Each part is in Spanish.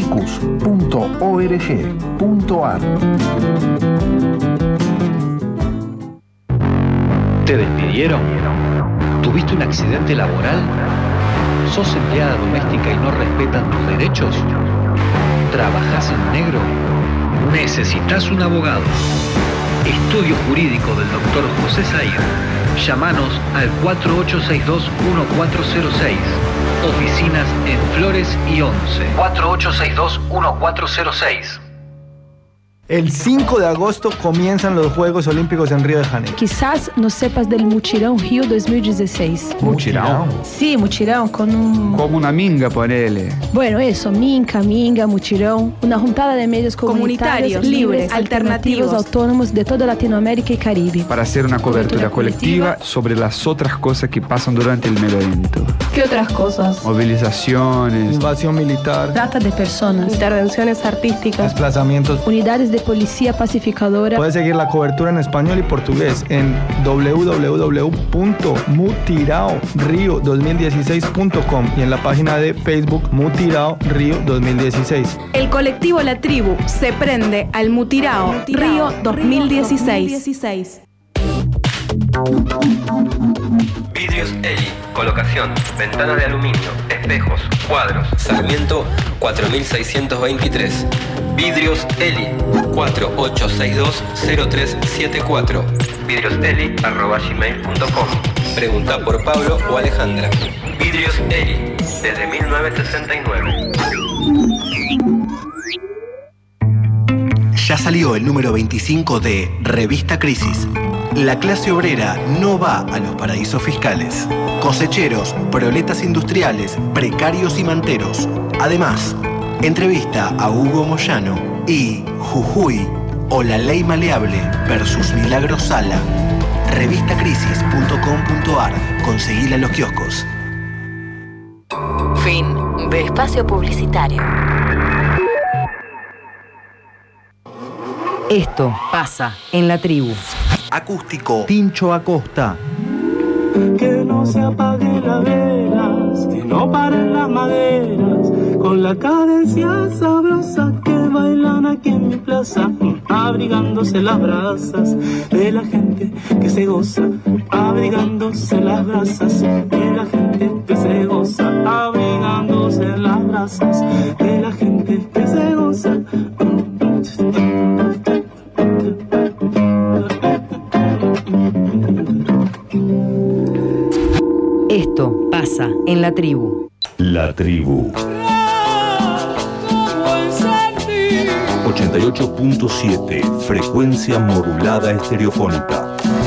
ficus.org.ar. ¿Te despidieron? ¿Tuviste un accidente laboral? ¿Sos empleada doméstica y no respetan tus derechos? ¿Trabajás en negro? Necesitas un abogado. Estudio jurídico del Dr. José Zahir. Llámanos al 4862-1406. Oficinas en Flores y 11. 4862-1406. El 5 de agosto comienzan los Juegos Olímpicos en Río de Janeiro. Quizás no sepas del Mutirão Rio 2016. ¿Mutirão? Sí, Mutirão con un... Como una minga, ponele. Bueno, eso, minga, Mutirão. Una juntada de medios comunitarios, libres, alternativos, autónomos de toda Latinoamérica y Caribe. Para hacer una cobertura colectiva sobre las otras cosas que pasan durante el mega evento. ¿Qué otras cosas? Movilizaciones. Invasión militar. Trata de personas. Intervenciones artísticas. Desplazamientos. Unidades de policía pacificadora. Puedes seguir la cobertura en español y portugués en www.mutiraorio2016.com y en la página de Facebook Mutirao Río 2016. El colectivo La Tribu se prende al Mutirao Río 2016. Vidrios Eli, colocación, ventanas de aluminio, espejos, cuadros, Sarmiento 4623. Vidrios Eli, 4862-0374. vidrioseli@gmail.com. Pregunta por Pablo o Alejandra. Vidrios Eli, desde 1969. Ya salió el número 25 de Revista Crisis. La clase obrera no va a los paraísos fiscales. Cosecheros, proletas industriales, precarios y manteros. Además, entrevista a Hugo Moyano y Jujuy o la ley maleable versus Milagro Sala. Revistacrisis.com.ar. Conseguila en los kioscos. Fin de espacio publicitario. Esto pasa en La Tribu. Acústico. Tincho Acosta. Que no se apaguen las velas, que no paren las maderas, con la cadencia sabrosa que bailan aquí en mi plaza, abrigándose las brasas de la gente que se goza, abrigándose las brasas de la gente que se goza, abrigándose las brasas de la gente que se goza. Esto pasa en La Tribu. La Tribu 88.7, frecuencia modulada estereofónica.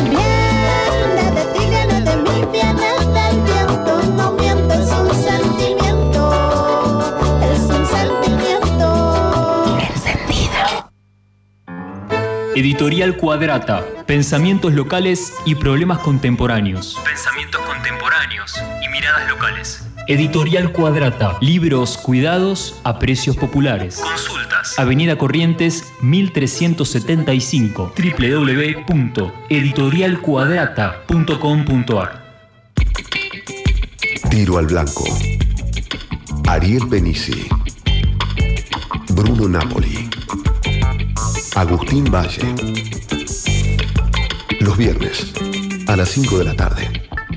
Editorial Cuadrata, pensamientos locales y problemas contemporáneos. Pensamientos contemporáneos y miradas locales. Editorial Cuadrata, libros cuidados a precios populares. Consultas. Avenida Corrientes 1375, www.editorialcuadrata.com.ar. Tiro al blanco. Ariel Benici. Bruno Napoli. Agustín Valle. Los viernes, a las 5 de la tarde.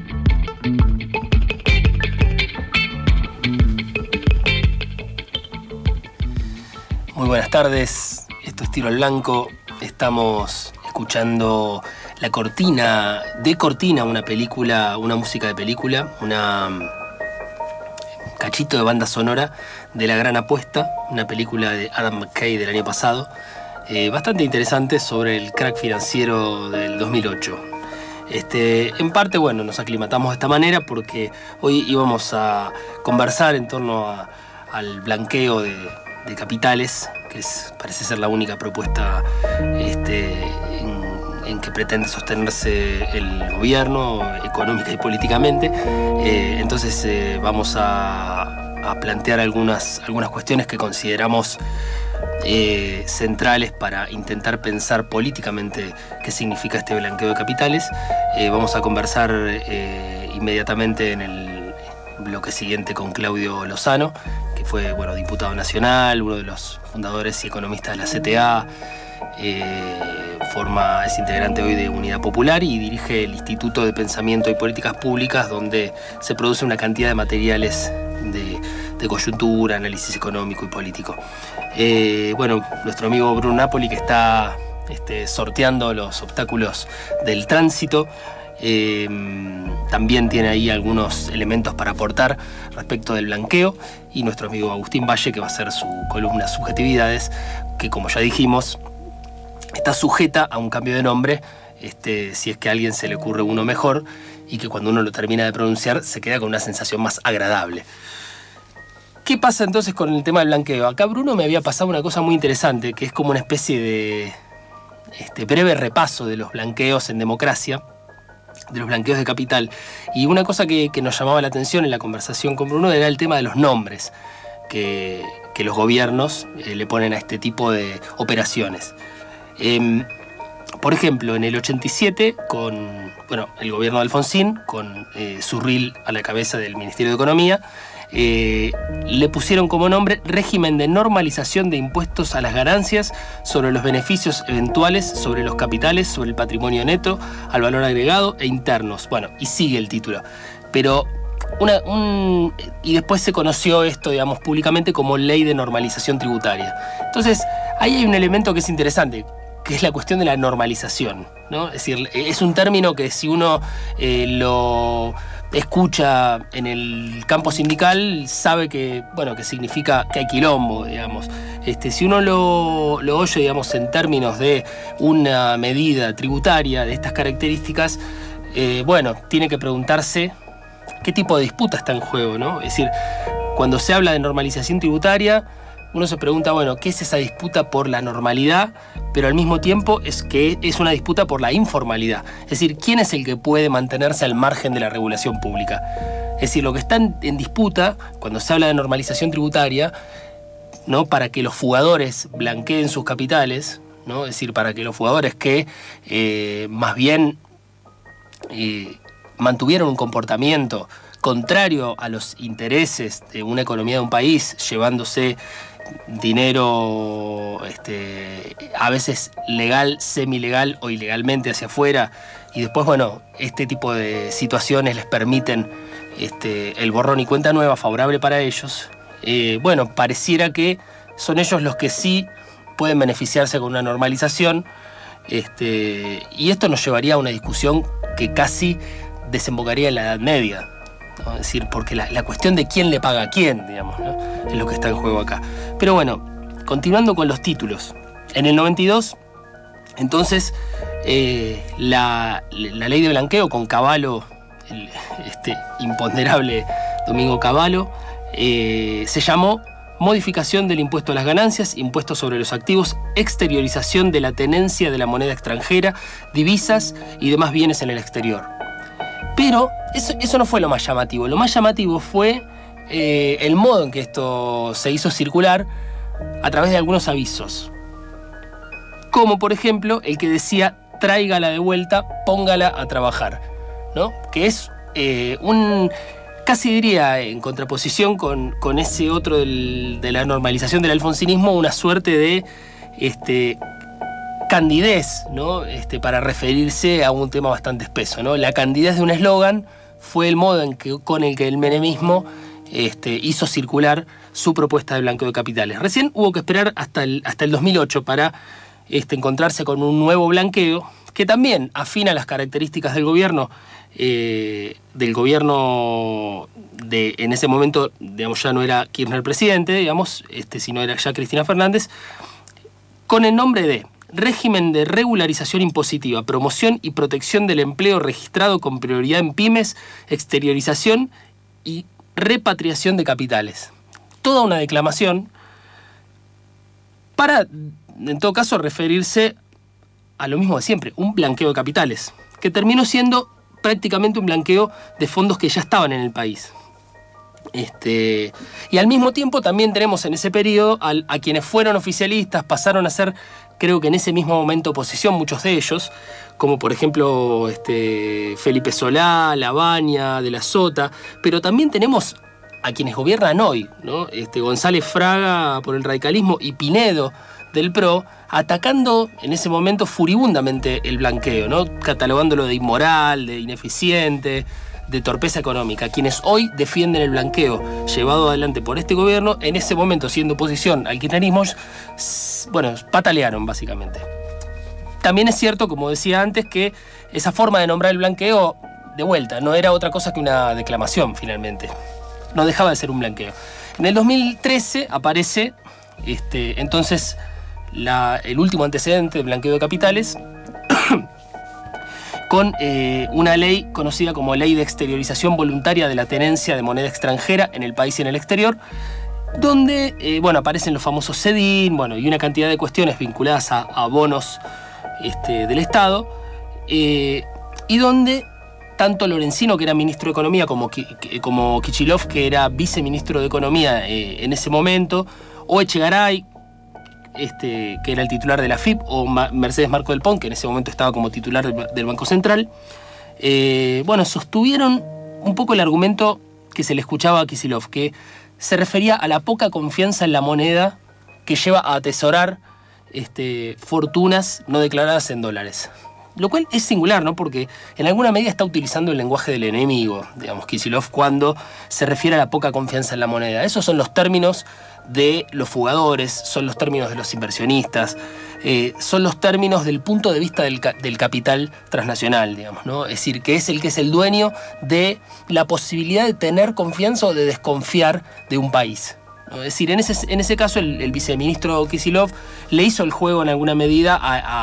Muy buenas tardes, esto es Tiro al Blanco. Estamos escuchando la cortina, una película, una música de película, un cachito de banda sonora de La Gran Apuesta, una película de Adam McKay del año pasado. Bastante interesante sobre el crack financiero del 2008. En parte, bueno, nos aclimatamos de esta manera porque hoy íbamos a conversar en torno al blanqueo de capitales, que parece ser la única propuesta en que pretende sostenerse el gobierno económica y políticamente. Entonces vamos a plantear algunas cuestiones que consideramos centrales para intentar pensar políticamente qué significa este blanqueo de capitales. Vamos a conversar inmediatamente en el bloque siguiente con Claudio Lozano, que fue diputado nacional, uno de los fundadores y economistas de la CTA. Es integrante hoy de Unidad Popular y dirige el Instituto de Pensamiento y Políticas Públicas, donde se produce una cantidad de materiales de coyuntura, análisis económico y político. Nuestro amigo Bruno Napoli, que está sorteando los obstáculos del tránsito, también tiene ahí algunos elementos para aportar respecto del blanqueo, y nuestro amigo Agustín Valle, que va a hacer su columna Subjetividades, que, como ya dijimos, está sujeta a un cambio de nombre si es que a alguien se le ocurre uno mejor, y que cuando uno lo termina de pronunciar se queda con una sensación más agradable. ¿Qué pasa entonces con el tema del blanqueo? Acá Bruno me había pasado una cosa muy interesante, que es como una especie de breve repaso de los blanqueos en democracia, de los blanqueos de capital. Y una cosa que nos llamaba la atención en la conversación con Bruno era el tema de los nombres que los gobiernos le ponen a este tipo de operaciones. Por ejemplo, en el 87, con el gobierno de Alfonsín, con Zurril a la cabeza del Ministerio de Economía, le pusieron como nombre régimen de normalización de impuestos a las ganancias, sobre los beneficios eventuales, sobre los capitales, sobre el patrimonio neto, al valor agregado e internos. Y sigue el título. Pero y después se conoció esto, públicamente como Ley de Normalización Tributaria. Entonces, ahí hay un elemento que es interesante, que es la cuestión de la normalización, ¿no? Es decir, es un término que si uno lo escucha en el campo sindical, sabe que significa que hay quilombo, digamos. Si uno lo oye, en términos de una medida tributaria de estas características, tiene que preguntarse qué tipo de disputa está en juego, ¿no? Es decir, cuando se habla de normalización tributaria, uno se pregunta, ¿qué es esa disputa por la normalidad? Pero al mismo tiempo es una disputa por la informalidad. Es decir, ¿quién es el que puede mantenerse al margen de la regulación pública? Es decir, lo que está en disputa cuando se habla de normalización tributaria, ¿no? Para que los fugadores blanqueen sus capitales, ¿no? Es decir, para que los fugadores que más bien mantuvieron un comportamiento contrario a los intereses de una economía de un país, llevándose dinero a veces legal, semilegal o ilegalmente hacia afuera, y después este tipo de situaciones les permiten el borrón y cuenta nueva favorable para ellos. Pareciera que son ellos los que sí pueden beneficiarse con una normalización, y esto nos llevaría a una discusión que casi desembocaría en la Edad Media, ¿no? Es decir, porque la cuestión de quién le paga a quién, digamos, ¿no? Es lo que está en juego acá. Pero continuando con los títulos. En el 92, entonces, la ley de blanqueo con Cavallo, el imponderable Domingo Cavallo, se llamó Modificación del impuesto a las ganancias, impuesto sobre los activos, exteriorización de la tenencia de la moneda extranjera, divisas y demás bienes en el exterior. Pero eso no fue lo más llamativo. Lo más llamativo fue el modo en que esto se hizo circular a través de algunos avisos. Como, por ejemplo, el que decía, tráigala de vuelta, póngala a trabajar, ¿no? Que es casi diría, en contraposición con ese otro de la normalización del alfonsinismo, una suerte de candidez, ¿no? Para referirse a un tema bastante espeso, ¿no? La candidez de un eslogan fue el modo con el que el menemismo hizo circular su propuesta de blanqueo de capitales. Recién hubo que esperar hasta el 2008 para encontrarse con un nuevo blanqueo que también afina las características del gobierno, en ese momento, digamos, ya no era Kirchner presidente, digamos, sino era ya Cristina Fernández, con el nombre de Régimen de Regularización Impositiva, Promoción y Protección del Empleo Registrado con Prioridad en Pymes, Exteriorización y Repatriación de Capitales. Toda una declamación para, en todo caso, referirse a lo mismo de siempre, un blanqueo de capitales, que terminó siendo prácticamente un blanqueo de fondos que ya estaban en el país. Y al mismo tiempo también tenemos en ese periodo a quienes fueron oficialistas, pasaron a ser, creo que en ese mismo momento, oposición, muchos de ellos, como por ejemplo Felipe Solá, Labaña, de la Sota, pero también tenemos a quienes gobiernan hoy, ¿no? González Fraga por el radicalismo y Pinedo del PRO, atacando en ese momento furibundamente el blanqueo, ¿no? Catalogándolo de inmoral, de ineficiente, de torpeza económica. Quienes hoy defienden el blanqueo llevado adelante por este gobierno, en ese momento, siendo oposición al kirchnerismo, bueno, patalearon básicamente. También es cierto, como decía antes, que esa forma de nombrar el blanqueo, de vuelta, no era otra cosa que una declamación finalmente. No dejaba de ser un blanqueo. En el 2013 aparece entonces el último antecedente de blanqueo de capitales con una ley conocida como Ley de Exteriorización Voluntaria de la Tenencia de Moneda Extranjera en el país y en el exterior, donde aparecen los famosos CEDIN, y una cantidad de cuestiones vinculadas a bonos del Estado, y donde tanto Lorenzino, que era ministro de Economía, como Kicillof, que era viceministro de Economía en ese momento, o Echegaray, que era el titular de la FIP, o Mercedes Marco del Pont, que en ese momento estaba como titular del Banco Central, sostuvieron un poco el argumento que se le escuchaba a Kicillof, que se refería a la poca confianza en la moneda que lleva a atesorar fortunas no declaradas en dólares. Lo cual es singular, ¿no? Porque en alguna medida está utilizando el lenguaje del enemigo, digamos, Kicillof, cuando se refiere a la poca confianza en la moneda. Esos son los términos de los fugadores, son los términos de los inversionistas, son los términos del punto de vista del capital transnacional, digamos, ¿no? Es decir, que es el dueño de la posibilidad de tener confianza o de desconfiar de un país, ¿no? Es decir, en ese caso el viceministro Kicillof le hizo el juego en alguna medida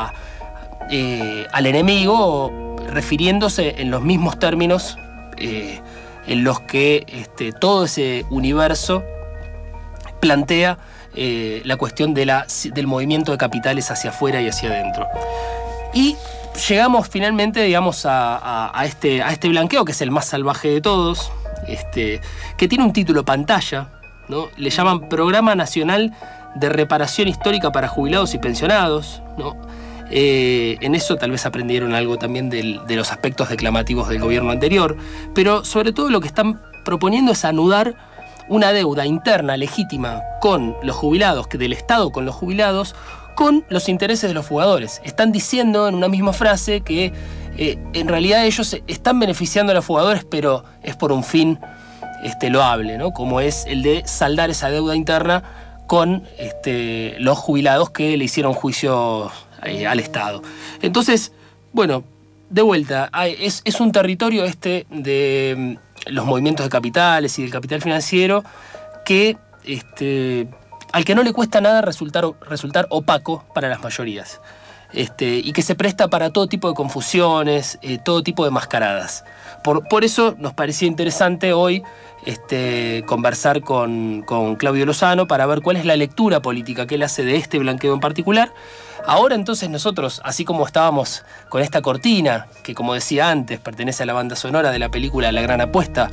al enemigo, refiriéndose en los mismos términos en los que todo ese universo plantea la cuestión del movimiento de capitales hacia afuera y hacia adentro. Y llegamos finalmente, digamos, a este blanqueo, que es el más salvaje de todos, que tiene un título pantalla, ¿no? Le llaman Programa Nacional de Reparación Histórica para Jubilados y Pensionados, ¿no? En eso tal vez aprendieron algo también de los aspectos declamativos del gobierno anterior, pero sobre todo lo que están proponiendo es anudar una deuda interna legítima con los jubilados, del Estado con los jubilados, con los intereses de los fugadores. Están diciendo en una misma frase que en realidad ellos están beneficiando a los fugadores, pero es por un fin loable, ¿no? Como es el de saldar esa deuda interna con los jubilados que le hicieron juicio al Estado. Entonces, de vuelta, es un territorio de los movimientos de capitales y del capital financiero que al que no le cuesta nada resultar opaco para las mayorías, y que se presta para todo tipo de confusiones, todo tipo de mascaradas. Por eso nos parecía interesante hoy conversar con Claudio Lozano para ver cuál es la lectura política que él hace de este blanqueo en particular. Ahora entonces nosotros, así como estábamos con esta cortina, que como decía antes, pertenece a la banda sonora de la película La Gran Apuesta,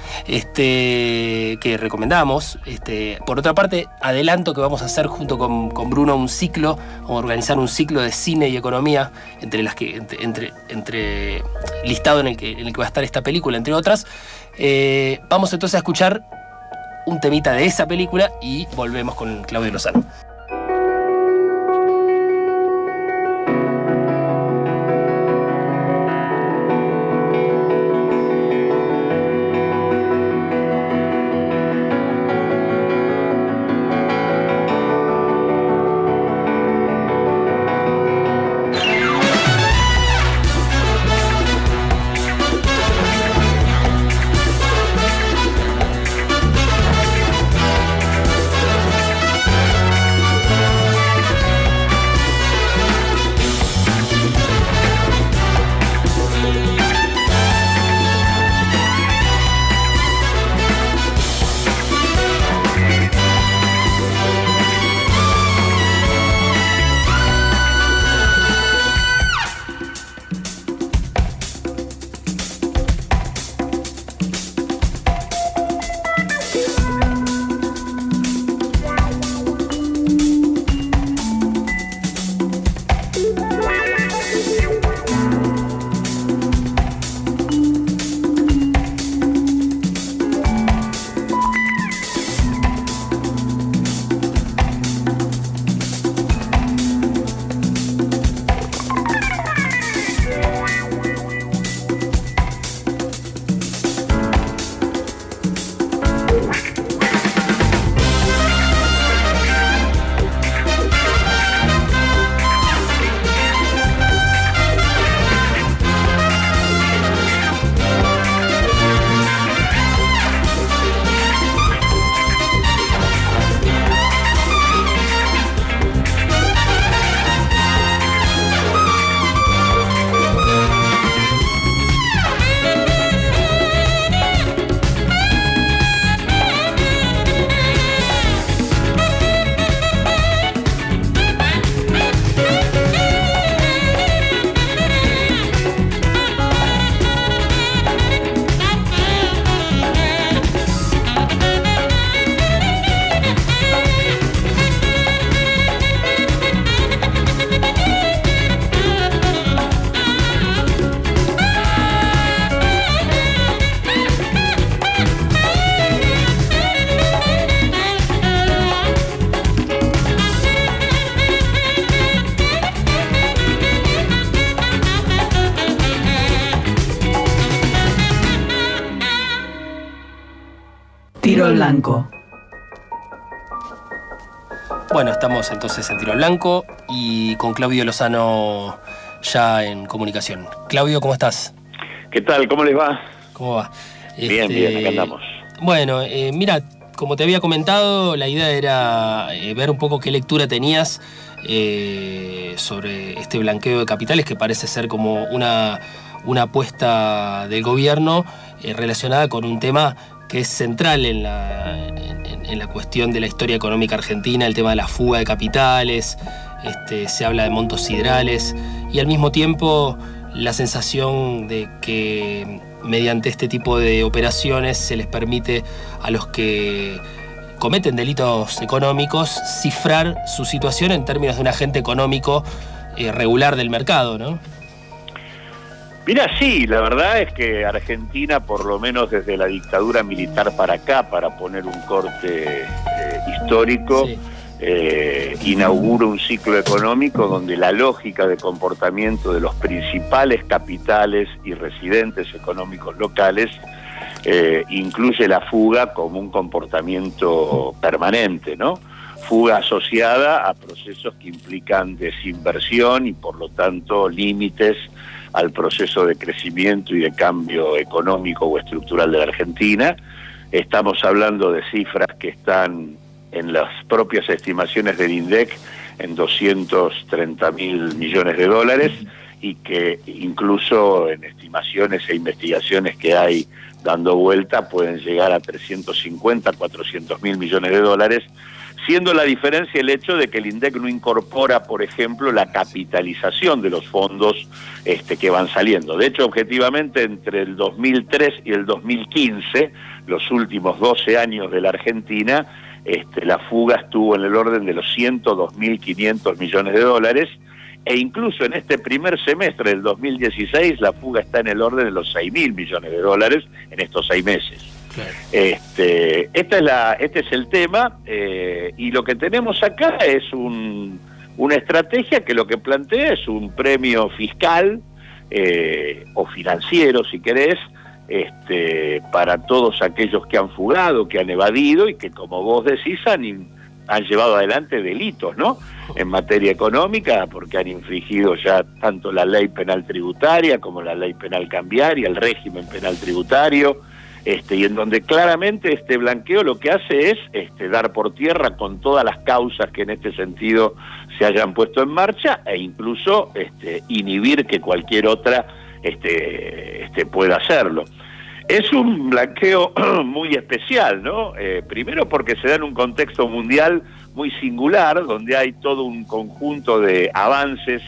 que recomendamos, por otra parte, adelanto que vamos a hacer junto con Bruno un ciclo, o organizar un ciclo de cine y economía, entre listado en el que va a estar esta película, entre otras. Vamos entonces a escuchar un temita de esa película y volvemos con Claudio Lozano. blanco. Bueno, estamos entonces en Tiro al Blanco y con Claudio Lozano ya en comunicación. Claudio, ¿cómo estás? ¿Qué tal? ¿Cómo les va? ¿Cómo va? Bien, acá andamos. Bueno, mira, como te había comentado, la idea era ver un poco qué lectura tenías sobre este blanqueo de capitales, que parece ser como una apuesta del gobierno relacionada con un tema que es central en la cuestión de la historia económica argentina, el tema de la fuga de capitales, se habla de montos siderales y al mismo tiempo la sensación de que mediante este tipo de operaciones se les permite a los que cometen delitos económicos cifrar su situación en términos de un agente económico regular del mercado, ¿no? Mira, sí, la verdad es que Argentina, por lo menos desde la dictadura militar para acá, para poner un corte histórico, sí, inaugura un ciclo económico donde la lógica de comportamiento de los principales capitales y residentes económicos locales incluye la fuga como un comportamiento permanente, ¿no? Fuga asociada a procesos que implican desinversión y por lo tanto límites al proceso de crecimiento y de cambio económico o estructural de la Argentina. Estamos hablando de cifras que están en las propias estimaciones del INDEC en 230.000 millones de dólares y que incluso en estimaciones e investigaciones que hay dando vuelta pueden llegar a 350, 400.000 millones de dólares, siendo la diferencia el hecho de que el INDEC no incorpora, por ejemplo, la capitalización de los fondos que van saliendo. De hecho, objetivamente, entre el 2003 y el 2015, los últimos 12 años de la Argentina, la fuga estuvo en el orden de los 102.500 millones de dólares, e incluso en este primer semestre del 2016 la fuga está en el orden de los 6.000 millones de dólares en estos 6 meses. Claro. Este es el tema, y lo que tenemos acá es una estrategia que lo que plantea es un premio fiscal o financiero, si querés, para todos aquellos que han fugado, que han evadido y que, como vos decís, han llevado adelante delitos, ¿no? En materia económica, porque han infringido ya tanto la ley penal tributaria como la ley penal cambiaria, el régimen penal tributario, y en donde claramente este blanqueo lo que hace es dar por tierra con todas las causas que en este sentido se hayan puesto en marcha e incluso inhibir que cualquier otra pueda hacerlo. Es un blanqueo muy especial, ¿no? Primero porque se da en un contexto mundial muy singular, donde hay todo un conjunto de avances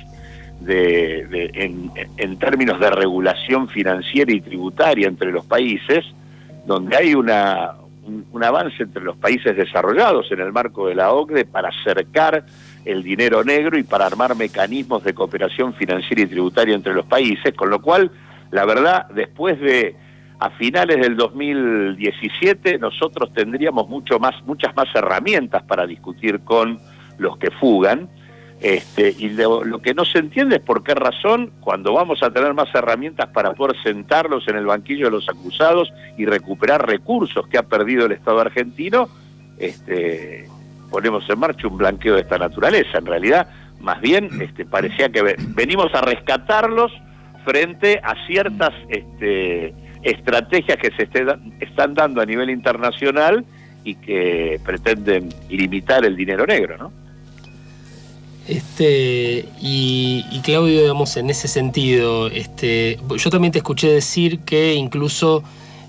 en términos de regulación financiera y tributaria entre los países, donde hay un avance entre los países desarrollados en el marco de la OCDE para acercar el dinero negro y para armar mecanismos de cooperación financiera y tributaria entre los países, con lo cual, la verdad, después de a finales del 2017 nosotros tendríamos muchas más herramientas para discutir con los que fugan, y lo que no se entiende es por qué razón, cuando vamos a tener más herramientas para poder sentarlos en el banquillo de los acusados y recuperar recursos que ha perdido el Estado argentino, ponemos en marcha un blanqueo de esta naturaleza. En realidad, más bien, parecía que venimos a rescatarlos frente a ciertas estrategias que se están dando a nivel internacional y que pretenden limitar el dinero negro, ¿no? Y Claudio, digamos, en ese sentido, yo también te escuché decir que incluso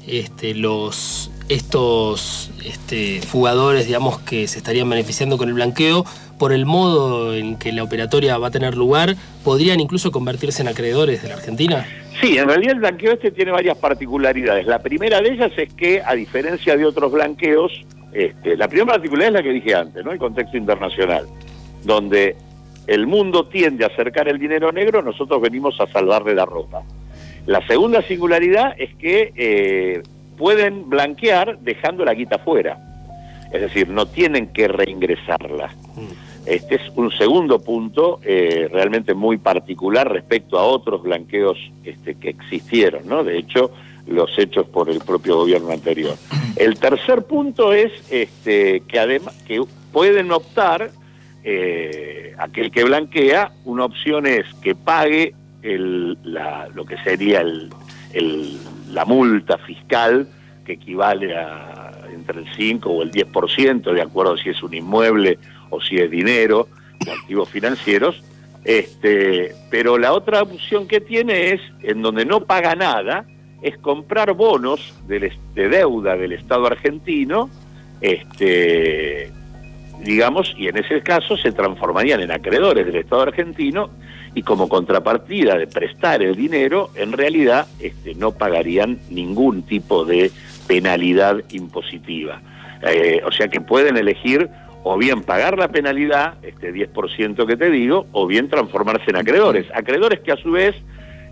estos fugadores, digamos, que se estarían beneficiando con el blanqueo, por el modo en que la operatoria va a tener lugar, podrían incluso convertirse en acreedores de la Argentina. Sí, en realidad el blanqueo tiene varias particularidades. La primera de ellas es que, a diferencia de otros blanqueos, la primera particularidad es la que dije antes, ¿no? El contexto internacional, donde el mundo tiende a acercar el dinero negro, nosotros venimos a salvarle la ropa. La segunda singularidad es que pueden blanquear dejando la guita fuera, es decir, no tienen que reingresarla. Este es un segundo punto realmente muy particular respecto a otros blanqueos que existieron, ¿no? De hecho, los hechos por el propio gobierno anterior. El tercer punto es que además que pueden optar, aquel que blanquea, una opción es que pague lo que sería la multa fiscal, que equivale a entre el 5 o el 10%, de acuerdo si es un inmueble o si es dinero o activos financieros, pero la otra opción que tiene es, en donde no paga nada, es comprar bonos de deuda del Estado argentino, digamos, y en ese caso se transformarían en acreedores del Estado argentino, y como contrapartida de prestar el dinero, en realidad no pagarían ningún tipo de penalidad impositiva. O sea que pueden elegir o bien pagar la penalidad, 10% que te digo, o bien transformarse en acreedores. Acreedores que a su vez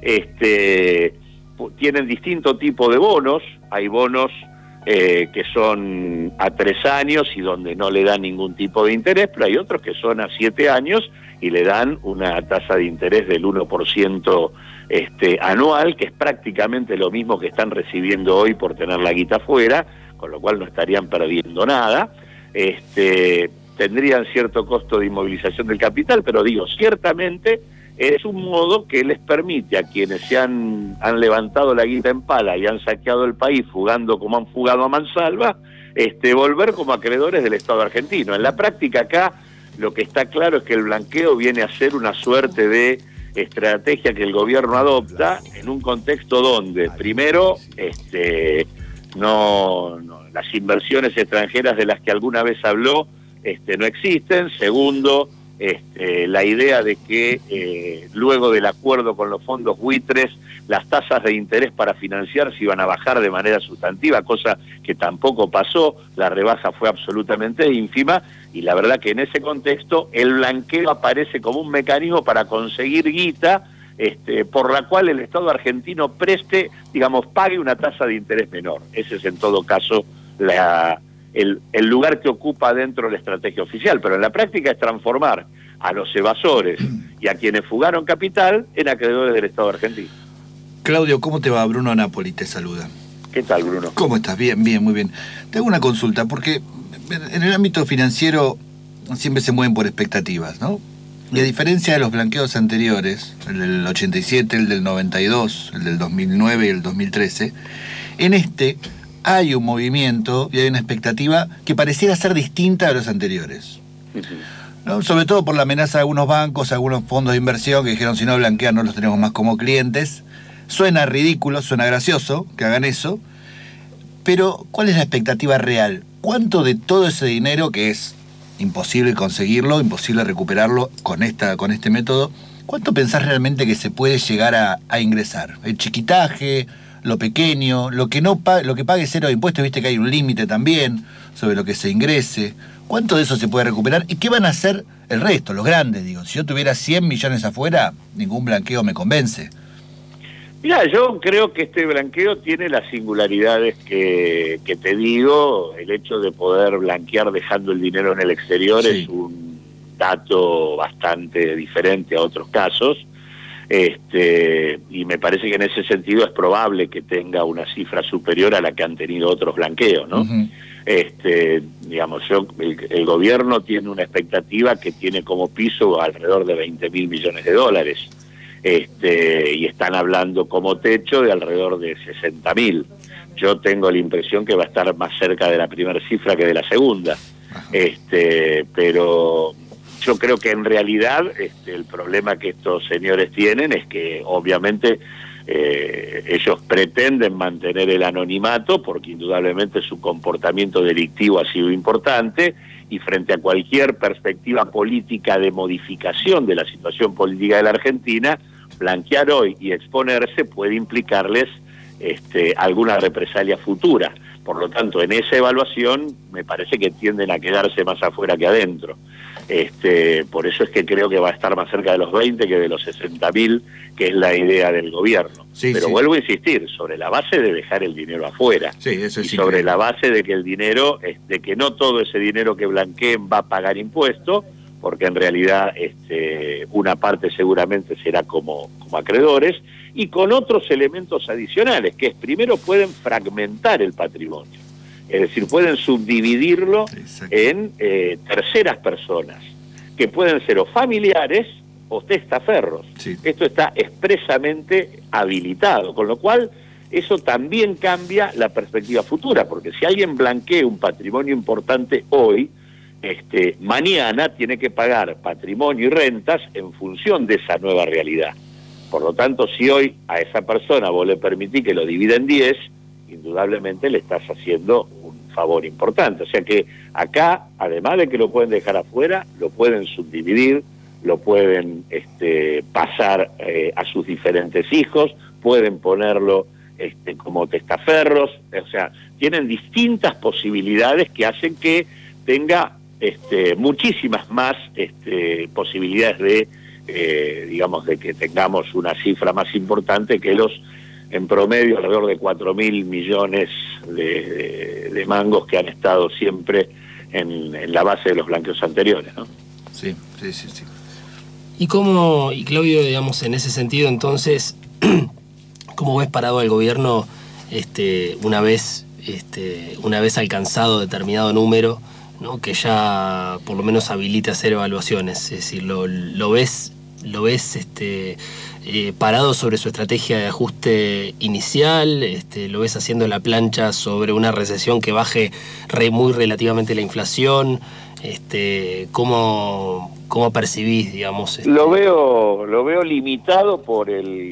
tienen distinto tipo de bonos. Hay bonos que son a 3 años y donde no le dan ningún tipo de interés, pero hay otros que son a 7 años y le dan una tasa de interés del 1% anual, que es prácticamente lo mismo que están recibiendo hoy por tener la guita afuera, con lo cual no estarían perdiendo nada. Tendrían cierto costo de inmovilización del capital, pero digo, ciertamente es un modo que les permite a quienes se han levantado la guita en pala y han saqueado el país fugando como han fugado a mansalva, volver como acreedores del Estado argentino. En la práctica acá lo que está claro es que el blanqueo viene a ser una suerte de estrategia que el gobierno adopta en un contexto donde, primero, las inversiones extranjeras de las que alguna vez habló no existen. Segundo, la idea de que luego del acuerdo con los fondos buitres, las tasas de interés para financiar se iban a bajar de manera sustantiva, cosa que tampoco pasó. La rebaja fue absolutamente ínfima, y la verdad que en ese contexto el blanqueo aparece como un mecanismo para conseguir guita, por la cual el Estado argentino pague una tasa de interés menor. Ese es en todo caso el lugar que ocupa dentro de la estrategia oficial, pero en la práctica es transformar a los evasores y a quienes fugaron capital en acreedores del Estado argentino. Claudio, ¿cómo te va? Bruno Napoli te saluda. ¿Qué tal, Bruno? ¿Cómo estás? Bien, muy bien. Te hago una consulta, porque en el ámbito financiero siempre se mueven por expectativas, ¿no? Y a diferencia de los blanqueos anteriores, el del 87, el del 92, el del 2009 y el 2013, en hay un movimiento y hay una expectativa que pareciera ser distinta a los anteriores, ¿no? Sobre todo por la amenaza de algunos bancos, algunos fondos de inversión que dijeron, si no blanquean no los tenemos más como clientes. Suena ridículo, suena gracioso que hagan eso, pero ¿cuál es la expectativa real? ¿Cuánto de todo ese dinero, que es imposible conseguirlo, imposible recuperarlo con este método, cuánto pensás realmente que se puede llegar a ingresar? El chiquitaje, lo pequeño, lo que pague cero de impuestos, viste que hay un límite también sobre lo que se ingrese. ¿Cuánto de eso se puede recuperar? ¿Y qué van a hacer el resto, los grandes? Digo, si yo tuviera 100 millones afuera, ningún blanqueo me convence. Mira, yo creo que este blanqueo tiene las singularidades que te digo. El hecho de poder blanquear dejando el dinero en el exterior es un dato bastante diferente a otros casos. Y me parece que en ese sentido es probable que tenga una cifra superior a la que han tenido otros blanqueos, ¿no? Uh-huh. El gobierno tiene una expectativa que tiene como piso alrededor de 20.000 millones de dólares. Y están hablando como techo de alrededor de 60.000. Yo tengo la impresión que va a estar más cerca de la primera cifra que de la segunda. Pero yo creo que en realidad el problema que estos señores tienen es que obviamente ellos pretenden mantener el anonimato porque indudablemente su comportamiento delictivo ha sido importante, y frente a cualquier perspectiva política de modificación de la situación política de la Argentina, blanquear hoy y exponerse puede implicarles alguna represalia futura. Por lo tanto, en esa evaluación me parece que tienden a quedarse más afuera que adentro. Por eso es que creo que va a estar más cerca de los 20 que de los 60.000, que es la idea del gobierno. Pero vuelvo a insistir, sobre la base de dejar el dinero afuera. Eso es la base de que el dinero, de que no todo ese dinero que blanqueen va a pagar impuestos, porque en realidad una parte seguramente será como acreedores, y con otros elementos adicionales, que es, primero, pueden fragmentar el patrimonio, es decir, pueden subdividirlo en terceras personas, que pueden ser o familiares o testaferros. Esto está expresamente habilitado, con lo cual eso también cambia la perspectiva futura, porque si alguien blanquea un patrimonio importante hoy, mañana tiene que pagar patrimonio y rentas en función de esa nueva realidad. Por lo tanto, si hoy a esa persona vos le permitís que lo divida en 10, indudablemente le estás haciendo un favor importante. O sea que acá, además de que lo pueden dejar afuera, lo pueden subdividir, lo pueden pasar a sus diferentes hijos, pueden ponerlo como testaferros, o sea, tienen distintas posibilidades que hacen que tenga muchísimas más posibilidades de, digamos, de que tengamos una cifra más importante que los, en promedio, alrededor de 4.000 millones de mangos que han estado siempre en la base de los blanqueos anteriores, ¿no? Sí. Y Claudio, digamos, en ese sentido, entonces, ¿cómo ves parado el gobierno una vez alcanzado determinado número, ¿no? Que ya por lo menos habilita hacer evaluaciones? Es decir, lo ves parado sobre su estrategia de ajuste inicial, lo ves haciendo la plancha sobre una recesión que baje muy relativamente la inflación. ¿Cómo percibís, digamos? Lo veo limitado por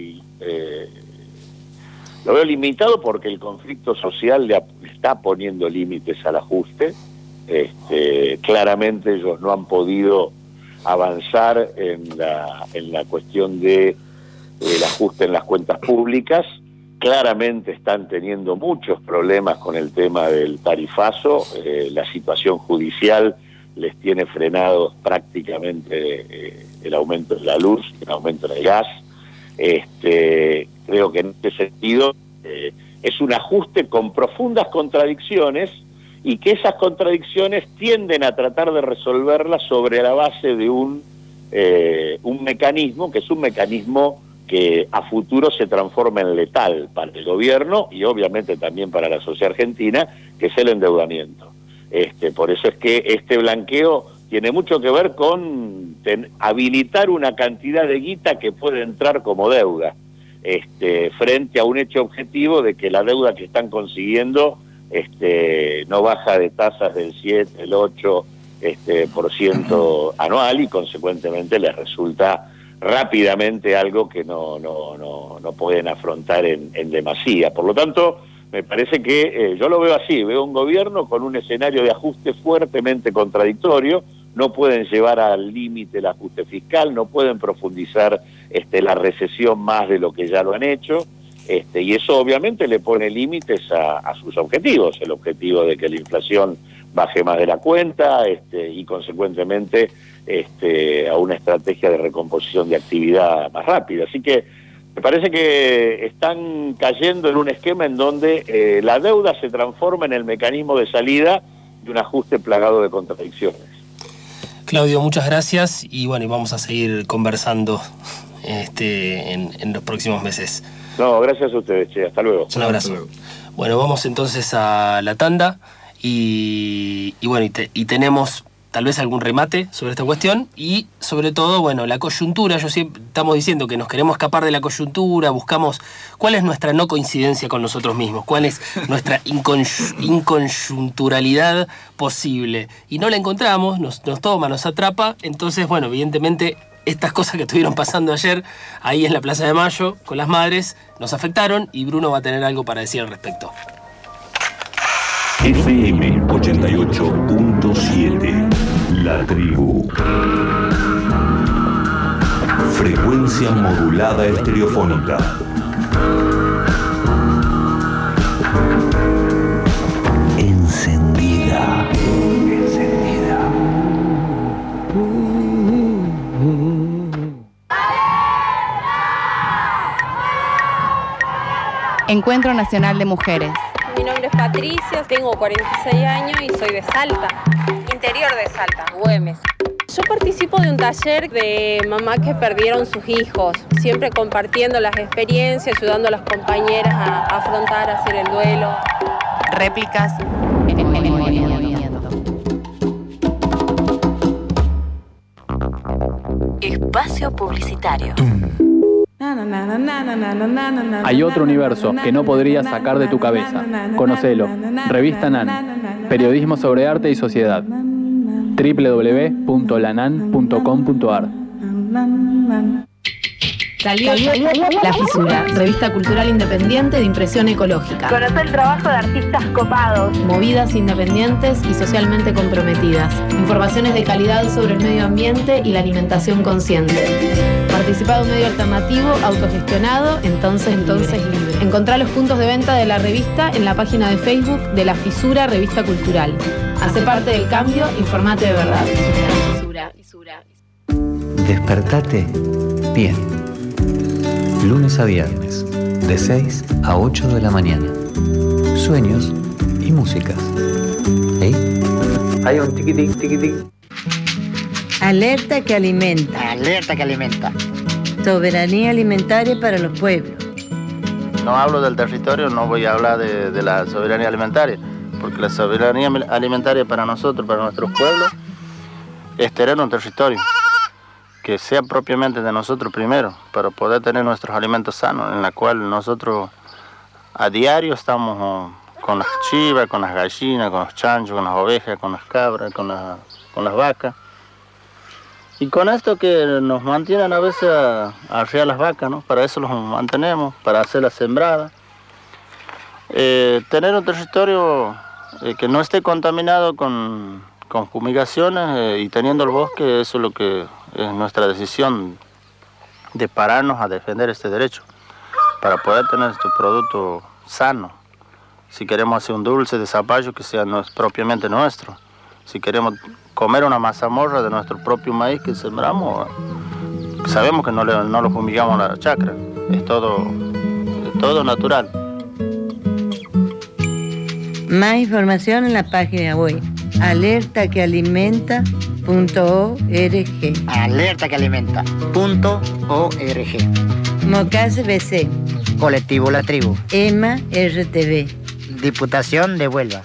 lo veo limitado porque el conflicto social le está poniendo límites al ajuste. Claramente ellos no han podido avanzar en la cuestión del ajuste en las cuentas públicas. Claramente están teniendo muchos problemas con el tema del tarifazo. La situación judicial les tiene frenados prácticamente el aumento de la luz, el aumento del gas. Creo que en este sentido es un ajuste con profundas contradicciones, y que esas contradicciones tienden a tratar de resolverlas sobre la base de un mecanismo, que es un mecanismo que a futuro se transforma en letal para el gobierno y obviamente también para la sociedad argentina, que es el endeudamiento. Por eso es que este blanqueo tiene mucho que ver con habilitar una cantidad de guita que puede entrar como deuda, frente a un hecho objetivo de que la deuda que están consiguiendo no baja de tasas del 7, el 8% anual, y consecuentemente les resulta rápidamente algo que no pueden afrontar en demasía. Por lo tanto, me parece que yo lo veo así, veo un gobierno con un escenario de ajuste fuertemente contradictorio. No pueden llevar al límite el ajuste fiscal, no pueden profundizar la recesión más de lo que ya lo han hecho, y eso obviamente le pone límites a sus objetivos, el objetivo de que la inflación baje más de la cuenta, y consecuentemente a una estrategia de recomposición de actividad más rápida. Así que me parece que están cayendo en un esquema en donde la deuda se transforma en el mecanismo de salida de un ajuste plagado de contradicciones. Claudio, muchas gracias, y bueno, y vamos a seguir conversando en los próximos meses. No, gracias a ustedes, che, hasta luego. Un abrazo. Bueno, vamos entonces a la tanda y bueno, y tenemos tal vez algún remate sobre esta cuestión y sobre todo, bueno, la coyuntura. Yo siempre estamos diciendo que nos queremos escapar de la coyuntura, buscamos cuál es nuestra no coincidencia con nosotros mismos, cuál es nuestra inconjunturalidad posible, y no la encontramos, nos toma, nos atrapa. Entonces, bueno, evidentemente estas cosas que estuvieron pasando ayer ahí en la Plaza de Mayo con las madres nos afectaron, y Bruno va a tener algo para decir al respecto. FM 88.7 La Tribu. Frecuencia modulada estereofónica. Encendida. Encuentro Nacional de Mujeres. Mi nombre es Patricia, tengo 46 años y soy de Salta, interior de Salta, Güemes. Yo participo participo de un taller de mamás que perdieron sus hijos, siempre compartiendo las experiencias, ayudando a las compañeras a afrontar, a hacer el duelo. Réplicas. Espacio publicitario. Hay otro universo que no podrías sacar de tu cabeza. Conocelo. Revista NAN. Periodismo sobre arte y sociedad. www.lanan.com.ar. Salió La Fisura, revista cultural independiente de impresión ecológica. Conoce el trabajo de artistas copados. Movidas independientes y socialmente comprometidas. Informaciones de calidad sobre el medio ambiente y la alimentación consciente. Participa de un medio alternativo, autogestionado, entonces libre. Encontrá los puntos de venta de la revista en la página de Facebook de La Fisura, revista cultural. Hace parte del cambio, informate de verdad. Fisura. Despertate bien. Lunes a viernes, de 6 a 8 de la mañana. Sueños y músicas. Hay un tiquitic. Alerta que alimenta. Soberanía alimentaria para los pueblos. No hablo del territorio, no voy a hablar de la soberanía alimentaria, porque la soberanía alimentaria para nosotros, para nuestros pueblos, es tener un territorio que sea propiamente de nosotros primero, para poder tener nuestros alimentos sanos, en la cual nosotros a diario estamos con las chivas, con las gallinas, con los chanchos, con las ovejas, con las cabras, con las vacas. Y con esto que nos mantienen a veces a arriar las vacas, ¿no? Para eso los mantenemos, para hacer la sembrada. Tener un territorio que no esté contaminado con fumigaciones y teniendo el bosque, eso es lo que es nuestra decisión de pararnos a defender este derecho para poder tener este producto sano. Si queremos hacer un dulce de zapallo que sea propiamente nuestro, si queremos comer una mazamorra de nuestro propio maíz que sembramos, sabemos que no lo fumigamos a la chacra, es todo natural. Más información en la página web alertaquealimenta.org. Alertaquealimenta.org. Mocase BC. Colectivo La Tribu. EMA RTV. Diputación de Huelva.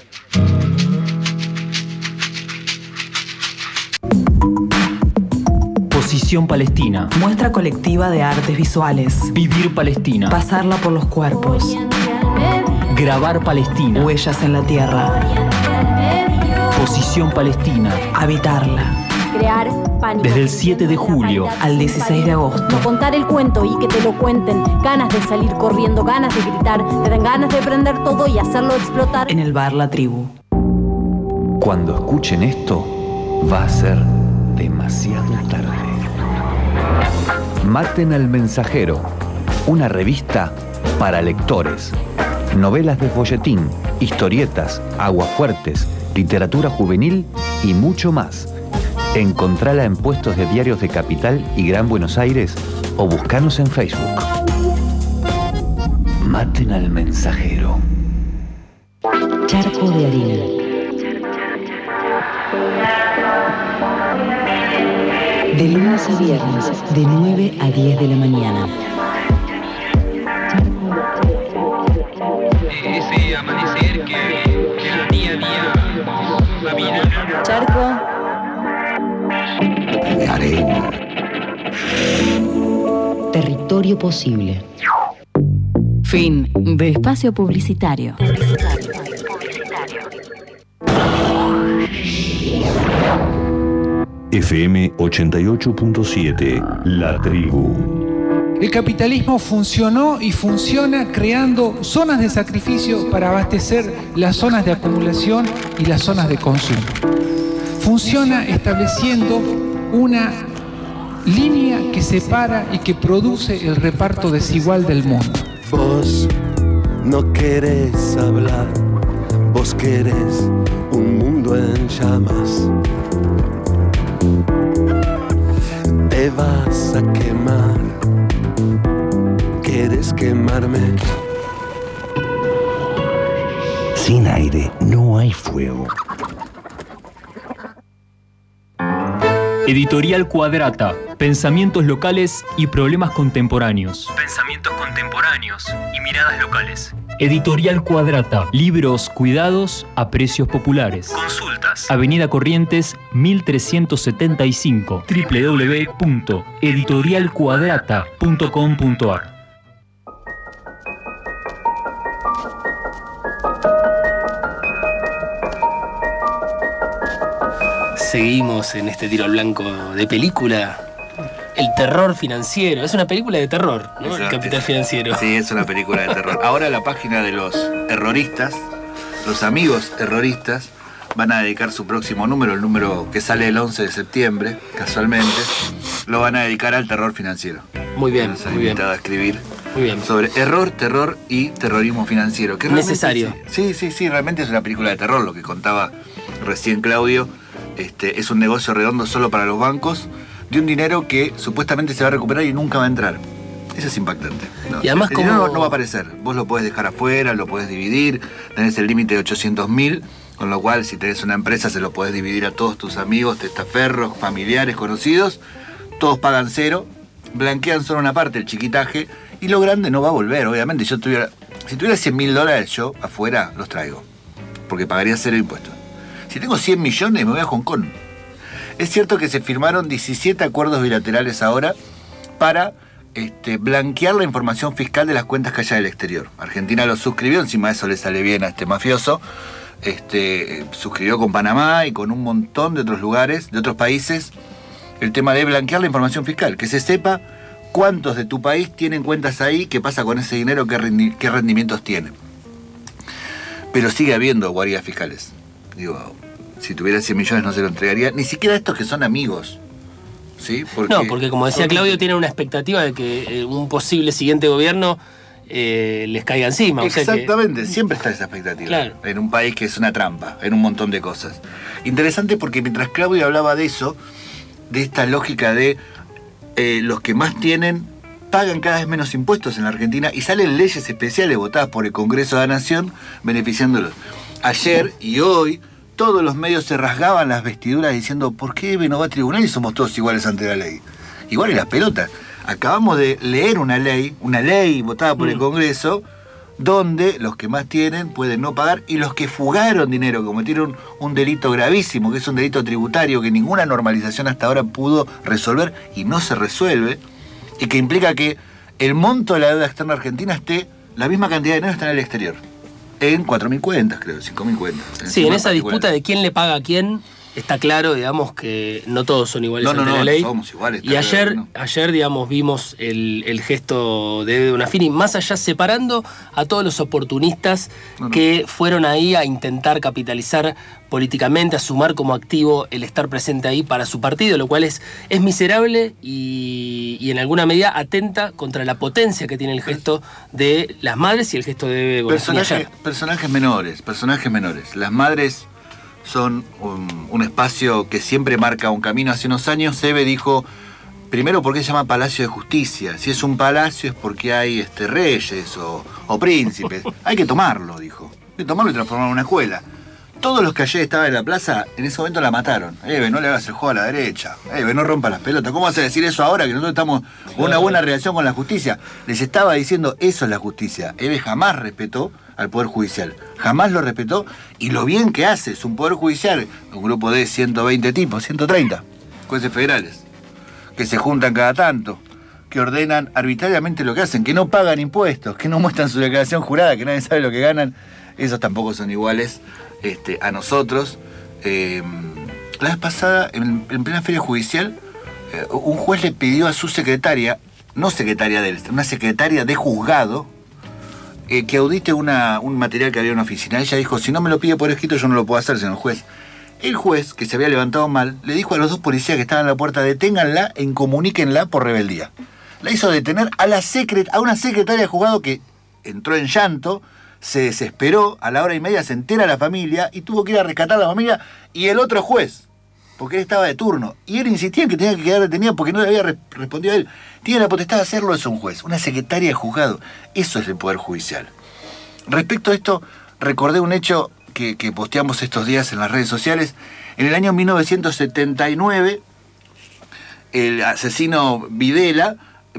Posición Palestina. Muestra colectiva de artes visuales. Vivir Palestina. Pasarla por los cuerpos. Grabar Palestina. Huellas en la tierra. Posición Palestina. Habitarla. Crear pánico. Desde el 7 de julio al 16 de agosto. No contar el cuento y que te lo cuenten. Ganas de salir corriendo, ganas de gritar. Te dan ganas de prender todo y hacerlo explotar. En el bar La Tribu. Cuando escuchen esto, va a ser demasiado tarde. Maten al mensajero. Una revista para lectores. Novelas de folletín, historietas, aguafuertes, literatura juvenil y mucho más. Encontrala en puestos de diarios de Capital y Gran Buenos Aires o buscanos en Facebook. Maten al mensajero. Charco de harina. De lunes a viernes, de 9 a 10 de la mañana. Ese amanecer que la día a día camina. Charco de arena. Territorio posible. Fin de espacio publicitario. FM 88.7, La Tribu. El capitalismo funcionó y funciona creando zonas de sacrificio para abastecer las zonas de acumulación y las zonas de consumo. Funciona estableciendo una línea que separa y que produce el reparto desigual del mundo. Vos no querés hablar, vos querés un mundo en llamas. Te vas a quemar, quieres quemarme. Sin aire no hay fuego. Editorial Cuadrata. Pensamientos locales y problemas contemporáneos. Pensamientos contemporáneos y miradas locales. Editorial Cuadrata. Libros cuidados a precios populares. Consultas. Avenida Corrientes 1375. www.editorialcuadrata.com.ar. Seguimos en este tiro al blanco de película. El terror financiero. Es una película de terror, ¿no? El Capital Financiero. Sí, es una película de terror. Ahora la página de los erroristas, los amigos erroristas, van a dedicar su próximo número, el número que sale el 11 de septiembre, casualmente, lo van a dedicar al terror financiero. Muy bien, nos han muy bien. invitado a escribir Muy bien. sobre error, terror y terrorismo financiero. Que necesario. Sí, realmente es una película de terror, lo que contaba recién Claudio. Es un negocio redondo solo para los bancos, de un dinero que supuestamente se va a recuperar y nunca va a entrar. Eso es impactante. ¿No? Y además, el dinero no va a aparecer. Vos lo podés dejar afuera, lo podés dividir, tenés el límite de 800.000, con lo cual si tenés una empresa se lo podés dividir a todos tus amigos, testaferros, familiares, conocidos, todos pagan cero, blanquean solo una parte, el chiquitaje, y lo grande no va a volver, obviamente. Si tuviera $100.000 yo afuera, los traigo, porque pagaría cero impuestos. Si tengo 100 millones, me voy a Hong Kong. Es cierto que se firmaron 17 acuerdos bilaterales ahora para blanquear la información fiscal de las cuentas que haya del exterior. Argentina lo suscribió, encima de eso le sale bien a este mafioso. Suscribió con Panamá y con un montón de otros lugares, de otros países, el tema de blanquear la información fiscal, que se sepa cuántos de tu país tienen cuentas ahí, qué pasa con ese dinero, qué rendimientos tienen. Pero sigue habiendo guardias fiscales. Digo, si tuviera 100 millones no se lo entregaría, ni siquiera a estos que son amigos. ¿Sí? Porque como decía Claudio, tienen una expectativa de que un posible siguiente gobierno les caiga encima. Exactamente, siempre está esa expectativa. Claro. En un país que es una trampa, en un montón de cosas. Interesante porque mientras Claudio hablaba de eso, de esta lógica de los que más tienen pagan cada vez menos impuestos en la Argentina y salen leyes especiales votadas por el Congreso de la Nación beneficiándolos. Ayer y hoy todos los medios se rasgaban las vestiduras diciendo ¿por qué no va a tribunal y somos todos iguales ante la ley? Igual en las pelotas. Acabamos de leer una ley votada por el Congreso, donde los que más tienen pueden no pagar y los que fugaron dinero, que cometieron un delito gravísimo, que es un delito tributario que ninguna normalización hasta ahora pudo resolver y no se resuelve, y que implica que el monto de la deuda externa argentina esté, la misma cantidad de dinero está en el exterior. En 4.000 cuentas, creo, 5.000 cuentas. Sí, en esa disputa de quién le paga a quién, está claro, digamos, que no todos son iguales ante la ley. No somos iguales. Y ayer, digamos, vimos el gesto de Donafini, más allá separando a todos los oportunistas que fueron ahí a intentar capitalizar políticamente, a sumar como activo el estar presente ahí para su partido, lo cual es miserable y en alguna medida atenta contra la potencia que tiene el gesto de las madres y el gesto de Donafini ayer. Personajes menores. Las madres son un espacio que siempre marca un camino. Hace unos años Sebe dijo, primero, ¿por qué se llama Palacio de Justicia? Si es un palacio es porque hay reyes o príncipes. Hay que tomarlo, dijo. Hay que tomarlo y transformarlo en una escuela. Todos los que ayer estaban en la plaza, en ese momento la mataron. No le hagas el juego a la derecha. No rompas las pelotas. ¿Cómo vas a decir eso ahora que nosotros estamos con una buena relación con la justicia? Les estaba diciendo, eso es la justicia. Eve jamás respetó al Poder Judicial. Jamás lo respetó y lo bien que hace. Es un Poder Judicial, un grupo de 120 tipos, 130 jueces federales, que se juntan cada tanto, que ordenan arbitrariamente lo que hacen, que no pagan impuestos, que no muestran su declaración jurada, que nadie sabe lo que ganan. Esos tampoco son iguales a nosotros. La vez pasada, en plena feria judicial, un juez le pidió a su secretaria, no secretaria de él, una secretaria de juzgado, que audite un material que había en una oficina. Ella dijo, si no me lo pide por escrito yo no lo puedo hacer, señor juez. El juez, que se había levantado mal, le dijo a los dos policías que estaban en la puerta, deténganla e incomuníquenla por rebeldía. La hizo detener a una secretaria de juzgado que entró en llanto, se desesperó, a la hora y media se entera la familia y tuvo que ir a rescatar a la familia y el otro juez, porque él estaba de turno. Y él insistía en que tenía que quedar detenido porque no le había respondido a él. Tiene la potestad de hacerlo, es un juez, una secretaria de juzgado. Eso es el Poder Judicial. Respecto a esto, recordé un hecho que posteamos estos días en las redes sociales. En el año 1979, el asesino Videla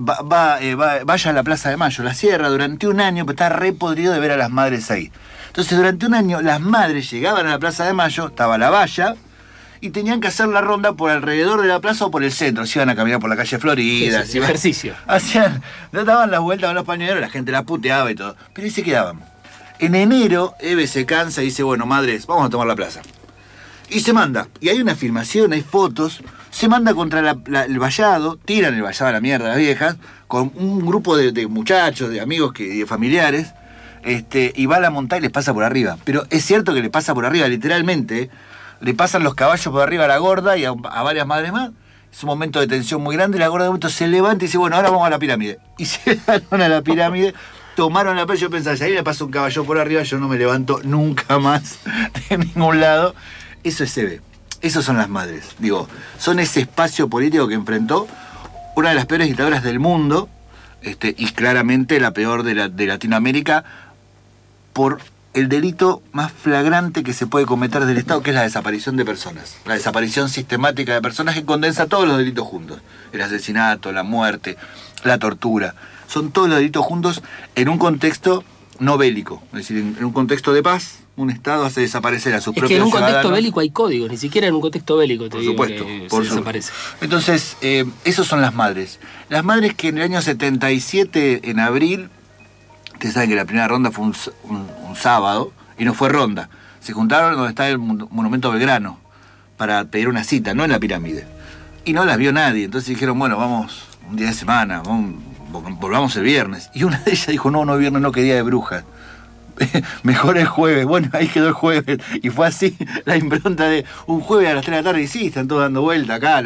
vaya a la Plaza de Mayo, la cierra durante un año, pero está re podrido de ver a las madres ahí. Entonces durante un año las madres llegaban a la Plaza de Mayo, estaba la valla, y tenían que hacer la ronda por alrededor de la plaza o por el centro. Se iban a caminar por la calle Florida. Sí, ejercicio. Daban las vueltas con los pañuelos, la gente la puteaba y todo. Pero ahí se quedaban. En enero, Eve se cansa y dice, bueno, madres, vamos a tomar la plaza. Y se manda. Y hay una filmación, hay fotos. Se manda contra el vallado, tiran el vallado a la mierda las viejas, con un grupo de muchachos, de amigos, de familiares, y va a la montaña y les pasa por arriba. Pero es cierto que le pasa por arriba, literalmente, le pasan los caballos por arriba a la gorda y a varias madres más. Es un momento de tensión muy grande, la gorda de momento se levanta y dice, bueno, ahora vamos a la pirámide. Y llegaron a la pirámide, tomaron la playa, yo pensaba, si ahí me pasa un caballo por arriba, yo no me levanto nunca más de ningún lado. Eso es Eve. Esas son las madres. Digo, son ese espacio político que enfrentó una de las peores dictaduras del mundo, y claramente la peor de Latinoamérica, por el delito más flagrante que se puede cometer del Estado, que es la desaparición de personas. La desaparición sistemática de personas que condensa todos los delitos juntos. El asesinato, la muerte, la tortura. Son todos los delitos juntos en un contexto no bélico. Es decir, en un contexto de paz, un Estado hace desaparecer a sus propios ciudadanos. Es que en un contexto bélico hay códigos, ni siquiera en un contexto bélico te digo supuesto, que por se desaparece. Entonces, esos son las madres. Las madres que en el año 77, en abril, ustedes saben que la primera ronda fue un sábado, y no fue ronda. Se juntaron donde está el Monumento Belgrano para pedir una cita, no en la pirámide. Y no las vio nadie. Entonces dijeron, bueno, vamos un día de semana, volvamos el viernes. Y una de ellas dijo, no, viernes no, que día de brujas. Mejor el jueves. Bueno, ahí quedó el jueves. Y fue así la impronta de un jueves a las 3 de la tarde. Y sí, están todos dando vuelta acá.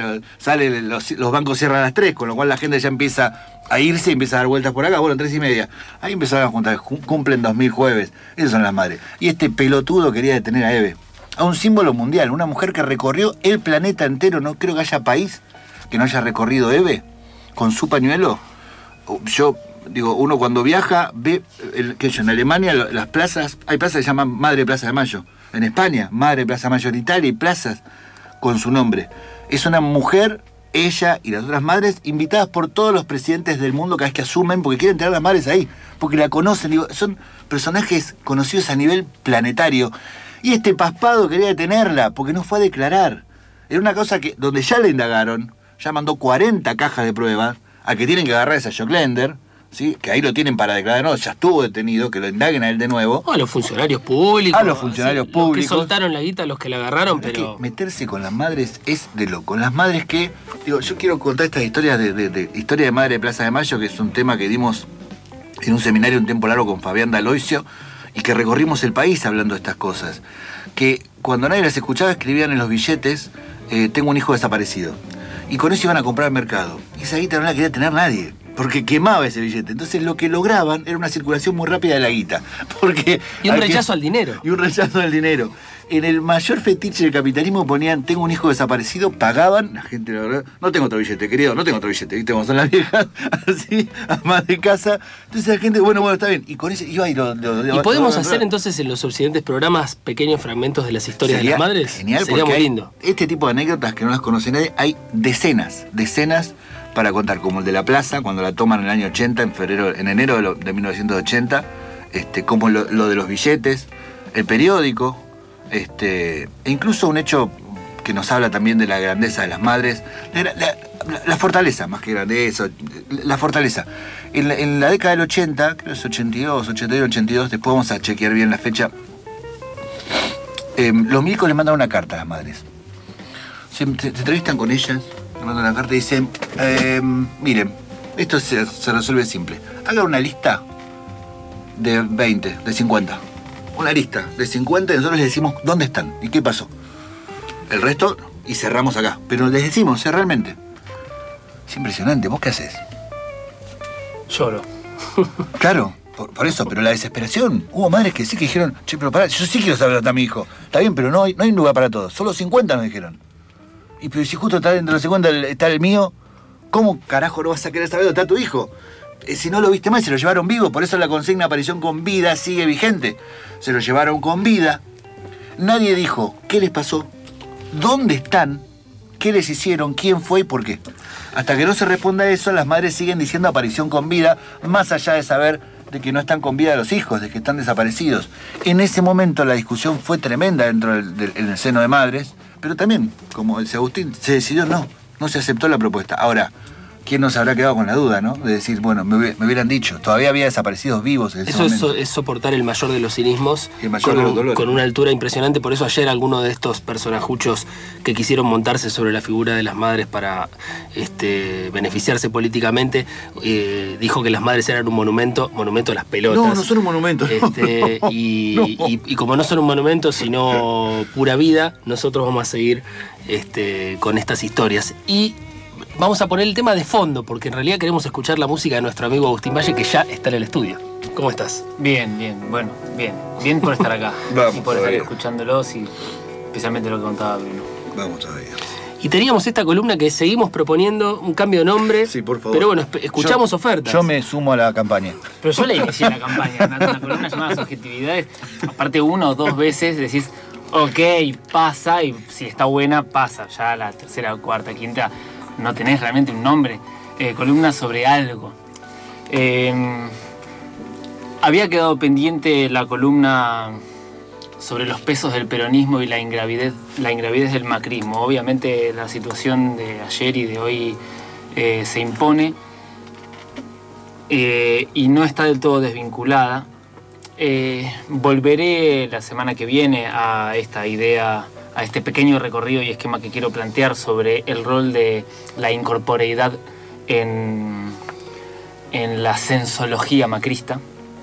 Los bancos cierran a las 3, con lo cual la gente ya empieza a irse y empieza a dar vueltas por acá. Bueno, 3:30. Ahí empezaron a juntar. Cumplen 2000 jueves. Esas son las madres. Y este pelotudo quería detener a Eve. A un símbolo mundial. Una mujer que recorrió el planeta entero. No creo que haya país que no haya recorrido Eve con su pañuelo. Yo digo, uno cuando viaja ve que en Alemania las plazas, hay plazas que se llaman Madre Plaza de Mayo. En España, Madre Plaza de Mayo. En Italia hay plazas con su nombre. Es una mujer, ella y las otras madres, invitadas por todos los presidentes del mundo cada vez que asumen, porque quieren tener las madres ahí, porque la conocen. Digo, son personajes conocidos a nivel planetario. Y este paspado quería detenerla, porque no fue a declarar. Era una cosa que donde ya le indagaron, ya mandó 40 cajas de pruebas, a que tienen que agarrar a esa Joclender, ¿sí? Que ahí lo tienen para declarar, no, ya estuvo detenido, que lo indaguen a él de nuevo. A los funcionarios públicos. A los funcionarios públicos. Los que soltaron la guita, los que la agarraron, pero... Que meterse con las madres es de loco. Las madres que... Digo, yo quiero contar estas historias de historia de Madre de Plaza de Mayo, que es un tema que dimos en un seminario un tiempo largo con Fabián D'Aloisio, y que recorrimos el país hablando de estas cosas. Que cuando nadie las escuchaba, escribían en los billetes, tengo un hijo desaparecido. Y con eso iban a comprar al mercado. Y esa guita no la quería tener nadie, porque quemaba ese billete. Entonces lo que lograban era una circulación muy rápida de la guita. Y un rechazo al dinero. Y un rechazo al dinero. En el mayor fetiche del capitalismo ponían, tengo un hijo desaparecido, pagaban, la gente, la verdad, no tengo otro billete, querido, no tengo otro billete, ¿viste? Como son las viejas, así, más de casa. Entonces la gente, bueno, está bien. Y con ese iba y ¿Y podemos hacer entonces en los subsiguientes programas pequeños fragmentos de las historias de las madres? Genial, sería muy lindo. Este tipo de anécdotas que no las conoce nadie, hay decenas para contar, como el de la plaza, cuando la toman en el año 80, en enero de 1980, como lo de los billetes, el periódico, e incluso un hecho que nos habla también de la grandeza de las madres, la fortaleza, más que grandeza, la fortaleza. En la década del 80, creo que es 82, 81, 82, después vamos a chequear bien la fecha, los milicos le mandan una carta a las madres. Se entrevistan con ellas, le mandan una carta y dicen, miren, esto se resuelve simple. Hagan una lista de 20, de 50. Una lista de 50 y nosotros les decimos dónde están y qué pasó. El resto, y cerramos acá. Pero les decimos, realmente. Es impresionante. ¿Vos qué haces? Lloro. Claro, por eso, pero la desesperación. Hubo madres que sí que dijeron, che, pero pará, yo sí quiero saber dónde está mi hijo. Está bien, pero no hay un lugar para todos. Solo 50 nos dijeron. Y pero si justo está dentro de los 50 está el mío, ¿cómo carajo no vas a querer saber dónde está tu hijo? Si no lo viste más, se lo llevaron vivo. Por eso la consigna aparición con vida sigue vigente. Se lo llevaron con vida. Nadie dijo qué les pasó, dónde están qué les hicieron, quién fue y por qué. Hasta que no se responda a eso, las madres siguen diciendo aparición con vida, más allá de saber de que no están con vida los hijos, de que están desaparecidos. En ese momento la discusión fue tremenda dentro en el seno de madres, pero también, como dice Agustín, se decidió no se aceptó la propuesta. Ahora, ¿quién nos habrá quedado con la duda, no? De decir, bueno, me hubieran dicho, todavía había desaparecidos vivos en ese momento. Eso es soportar el mayor de los cinismos, el mayor de los dolores, con una altura impresionante. Por eso ayer alguno de estos personajuchos que quisieron montarse sobre la figura de las madres para beneficiarse políticamente, dijo que las madres eran un monumento a las pelotas. No son un monumento. Y como no son un monumento, sino pura vida, nosotros vamos a seguir con estas historias. Y vamos a poner el tema de fondo, porque en realidad queremos escuchar la música de nuestro amigo Agustín Valle, que ya está en el estudio. ¿Cómo estás? Bien, bueno, bien por estar acá. Vamos, y por estar todavía escuchándolos, y especialmente lo que contaba Bruno. Vamos todavía. Y teníamos esta columna que seguimos proponiendo un cambio de nombre. Sí, por favor. Pero bueno, escuchamos ofertas. Yo me sumo a la campaña. Pero yo le inicié la campaña, una columna llamada Subjetividades. Aparte, 1 o 2 veces decís, ok, pasa, y si está buena, pasa. Ya la tercera, cuarta, quinta, no tenés realmente un nombre. Columna sobre algo. Había quedado pendiente la columna sobre los pesos del peronismo y la ingravidez del macrismo. Obviamente la situación de ayer y de hoy se impone y no está del todo desvinculada. Volveré la semana que viene a esta idea, a este pequeño recorrido y esquema que quiero plantear sobre el rol de la incorporeidad en la sensología macrista.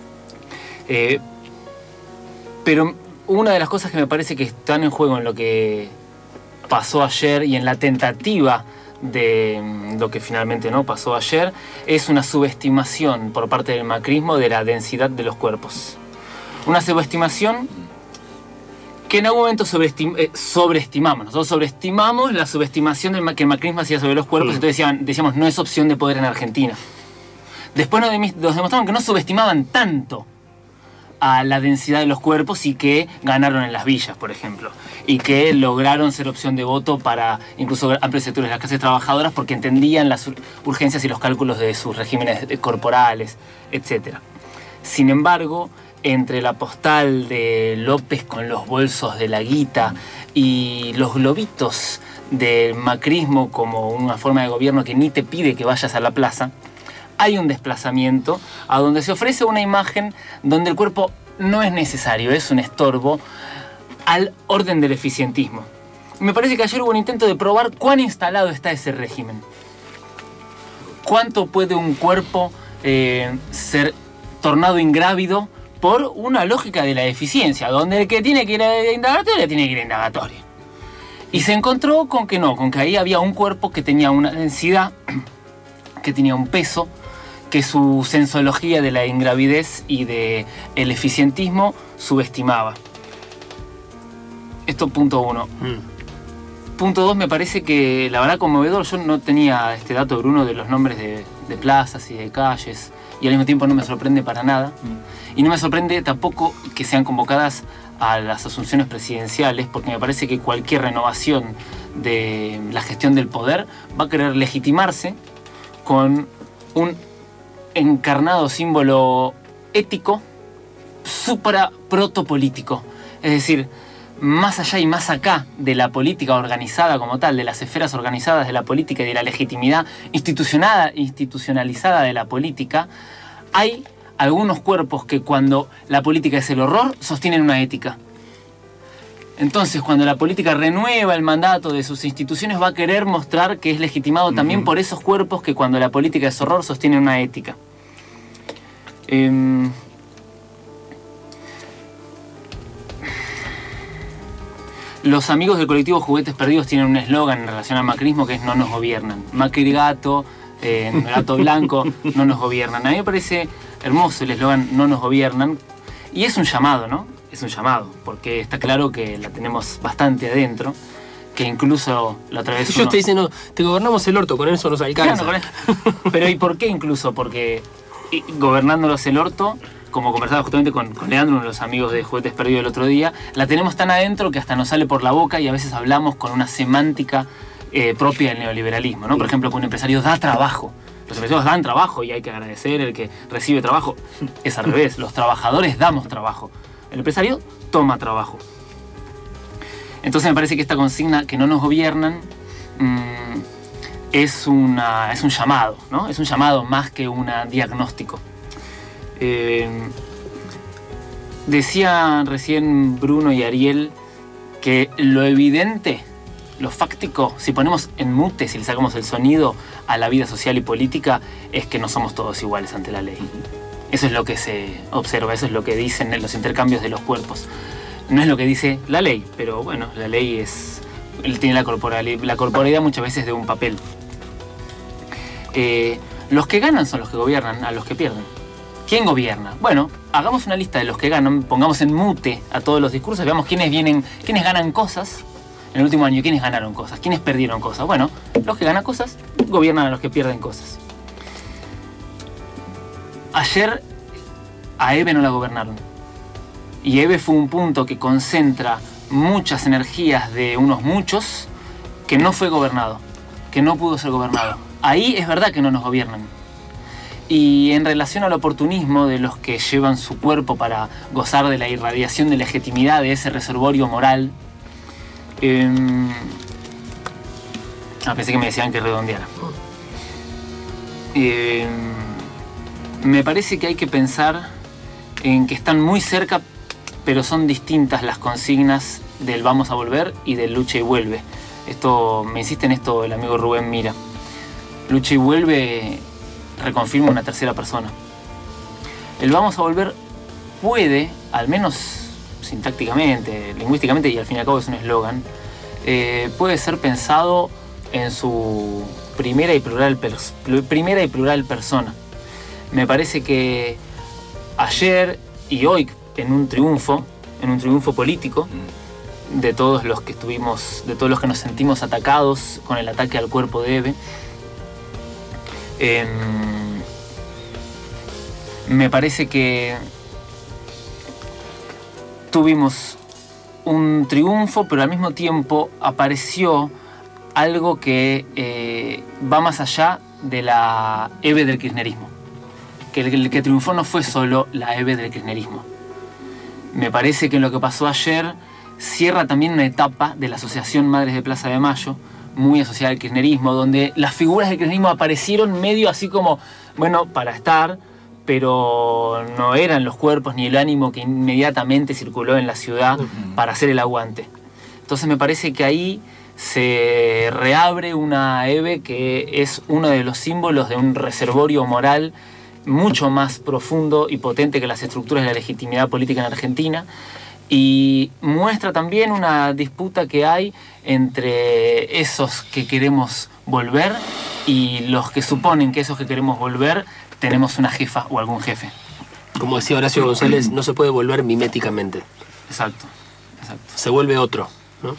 Pero una de las cosas que me parece que están en juego en lo que pasó ayer y en la tentativa de lo que finalmente no pasó ayer es una subestimación por parte del macrismo de la densidad de los cuerpos. Una subestimación que en algún momento sobreestimamos. Nosotros sobreestimamos la subestimación que el macrismo hacía sobre los cuerpos, entonces decíamos no es opción de poder en Argentina. Después nos demostraron que no subestimaban tanto a la densidad de los cuerpos y que ganaron en las villas, por ejemplo, y que lograron ser opción de voto para incluso amplios sectores de las clases trabajadoras porque entendían las urgencias y los cálculos de sus regímenes corporales, etc. Sin embargo, entre la postal de López con los bolsos de la guita y los globitos del macrismo como una forma de gobierno que ni te pide que vayas a la plaza, hay un desplazamiento a donde se ofrece una imagen donde el cuerpo no es necesario, es un estorbo al orden del eficientismo. Me parece que ayer hubo un intento de probar cuán instalado está ese régimen. ¿Cuánto puede un cuerpo ser tornado ingrávido por una lógica de la eficiencia, donde el que tiene que ir a indagatoria tiene que ir a indagatoria? Y se encontró con que no, con que ahí había un cuerpo que tenía una densidad, que tenía un peso, que su sensología de la ingravidez y del eficientismo subestimaba. Esto punto 1. Punto 2, me parece que la verdad conmovedor. Yo no tenía este dato, Bruno, de los nombres de plazas y de calles, y al mismo tiempo no me sorprende para nada. Y no me sorprende tampoco que sean convocadas a las asunciones presidenciales, porque me parece que cualquier renovación de la gestión del poder va a querer legitimarse con un encarnado símbolo ético protopolítico. Es decir, más allá y más acá de la política organizada como tal, de las esferas organizadas de la política y de la legitimidad institucionalizada de la política, hay algunos cuerpos que cuando la política es el horror, sostienen una ética. Entonces, cuando la política renueva el mandato de sus instituciones, va a querer mostrar que es legitimado también por esos cuerpos que cuando la política es horror, sostienen una ética. Los amigos del colectivo Juguetes Perdidos tienen un eslogan en relación al macrismo que es no nos gobiernan. Macri gato, gato blanco, no nos gobiernan. A mí me parece hermoso el eslogan no nos gobiernan. Y es un llamado, ¿no? Es un llamado, porque está claro que la tenemos bastante adentro, que incluso la otra vez... Yo te diciendo, te gobernamos el orto, con eso nos alcanza. Claro, pero ¿y por qué incluso? Porque gobernándonos el orto, como conversaba justamente con Leandro, uno de los amigos de Juguetes Perdidos el otro día, la tenemos tan adentro que hasta nos sale por la boca y a veces hablamos con una semántica propia del neoliberalismo, ¿no? Por ejemplo, que un empresario da trabajo. Los empresarios dan trabajo y hay que agradecer el que recibe trabajo. Es al revés, los trabajadores damos trabajo. El empresario toma trabajo. Entonces me parece que esta consigna, que no nos gobiernan, es un llamado, ¿no? Es un llamado más que un diagnóstico. Decía recién Bruno y Ariel que lo evidente, lo fáctico, si ponemos en mute, si le sacamos el sonido a la vida social y política, es que no somos todos iguales ante la ley. Eso es lo que se observa, eso es lo que dicen en los intercambios de los cuerpos. No es lo que dice la ley, pero bueno, la ley tiene la corporeidad muchas veces de un papel. Los que ganan son los que gobiernan a los que pierden. ¿Quién gobierna? Bueno, hagamos una lista de los que ganan, pongamos en mute a todos los discursos, veamos quiénes ganan cosas en el último año, quiénes ganaron cosas, quiénes perdieron cosas. Bueno, los que ganan cosas gobiernan a los que pierden cosas. Ayer a EVE no la gobernaron. Y EVE fue un punto que concentra muchas energías de unos muchos que no fue gobernado, que no pudo ser gobernado. Ahí es verdad que no nos gobiernan. Y en relación al oportunismo de los que llevan su cuerpo para gozar de la irradiación de legitimidad de ese reservorio moral, pensé que me decían que redondeara. Me parece que hay que pensar en que están muy cerca, pero son distintas las consignas del vamos a volver y del lucha y vuelve. Me insiste en esto el amigo Rubén Mira. Lucha y vuelve reconfirma una tercera persona. El vamos a volver puede, al menos sintácticamente, lingüísticamente, y al fin y al cabo es un eslogan, puede ser pensado en su primera y plural persona. Me parece que ayer y hoy, en un triunfo político, de todos los que nos sentimos atacados con el ataque al cuerpo de EVE, me parece que tuvimos un triunfo, pero al mismo tiempo apareció algo que va más allá de la EVE del kirchnerismo. Que el que triunfó no fue solo la EVE del kirchnerismo. Me parece que lo que pasó ayer cierra también una etapa de la Asociación Madres de Plaza de Mayo, muy asociada al kirchnerismo, donde las figuras del kirchnerismo aparecieron medio así como, bueno, para estar, pero no eran los cuerpos ni el ánimo que inmediatamente circuló en la ciudad para hacer el aguante. Entonces me parece que ahí se reabre una EVE que es uno de los símbolos de un reservorio moral mucho más profundo y potente que las estructuras de la legitimidad política en Argentina, y muestra también una disputa que hay entre esos que queremos volver y los que suponen que esos que queremos volver tenemos una jefa o algún jefe. Como decía Horacio González, no se puede volver miméticamente. Exacto. Se vuelve otro, ¿no?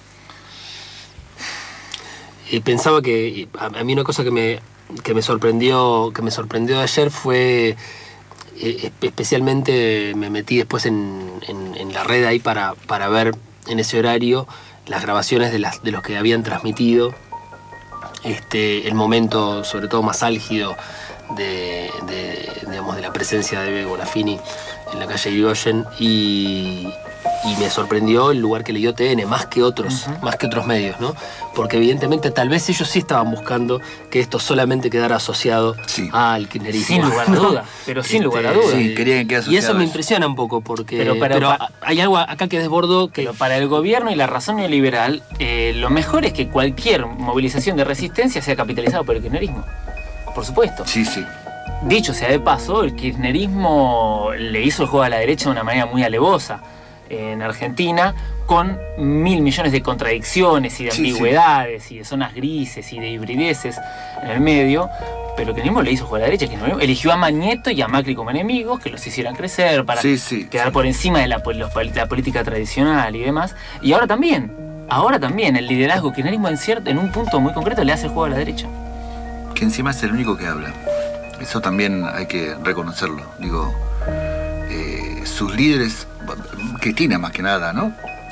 Pensaba que a mí una cosa que me sorprendió de ayer fue, especialmente me metí después en la red ahí para ver en ese horario las grabaciones de los que habían transmitido el momento sobre todo más álgido de la presencia de Bebe Bonafini en la calle Irigoyen, y me sorprendió el lugar que le dio TN, más que otros medios, ¿no? Porque evidentemente tal vez ellos sí estaban buscando que esto solamente quedara asociado al kirchnerismo. Sin lugar a duda, pero sin lugar a duda. Sí, querían que y eso me impresiona un poco, porque pero hay algo acá que desbordó que... Pero para el gobierno y la razón neoliberal, lo mejor es que cualquier movilización de resistencia sea capitalizada por el kirchnerismo. Por supuesto. Sí. Dicho sea de paso, el kirchnerismo le hizo el juego a la derecha de una manera muy alevosa en Argentina, con 1.000 millones de contradicciones y de ambigüedades y de zonas grises y de hibrideces en el medio, pero el kirchnerismo le hizo el juego a la derecha, que eligió a Mañeto y a Macri como enemigos, que los hicieran crecer para quedar por encima de la política tradicional y demás. Y ahora también el liderazgo kirchnerismo en un punto muy concreto le hace el juego a la derecha. Que encima es el único que habla. Eso también hay que reconocerlo. Digo, sus líderes, Cristina más que nada, ¿no?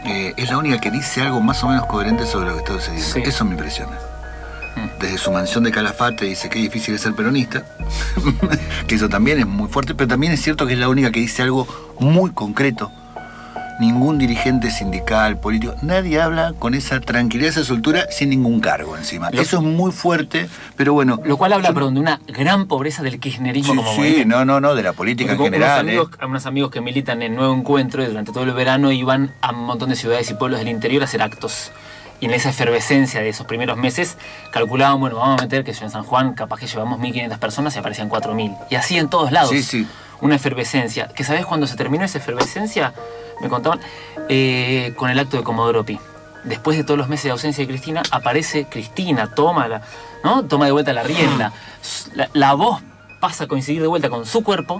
es la única que dice algo más o menos coherente sobre lo que está sucediendo. Sí. Eso me impresiona. Desde su mansión de Calafate dice que es difícil ser peronista, que eso también es muy fuerte, pero también es cierto que es la única que dice algo muy concreto. Ningún dirigente sindical, político, nadie habla con esa tranquilidad, esa soltura, sin ningún cargo encima. Eso es muy fuerte, pero bueno... Lo cual habla, perdón, de una gran pobreza del kirchnerismo sí, como sí, movimiento. no, de la política en general. Unos amigos que militan en Nuevo Encuentro y durante todo el verano iban a un montón de ciudades y pueblos del interior a hacer actos. Y en esa efervescencia de esos primeros meses calculaban, bueno, vamos a meter que en San Juan capaz que llevamos 1.500 personas y aparecían 4.000. Y así en todos lados. Sí, sí. Una efervescencia. ¿Que sabés cuándo se terminó esa efervescencia? Me contaban, con el acto de Comodoro Pi. Después de todos los meses de ausencia de Cristina, aparece Cristina, toma de vuelta la rienda. La voz pasa a coincidir de vuelta con su cuerpo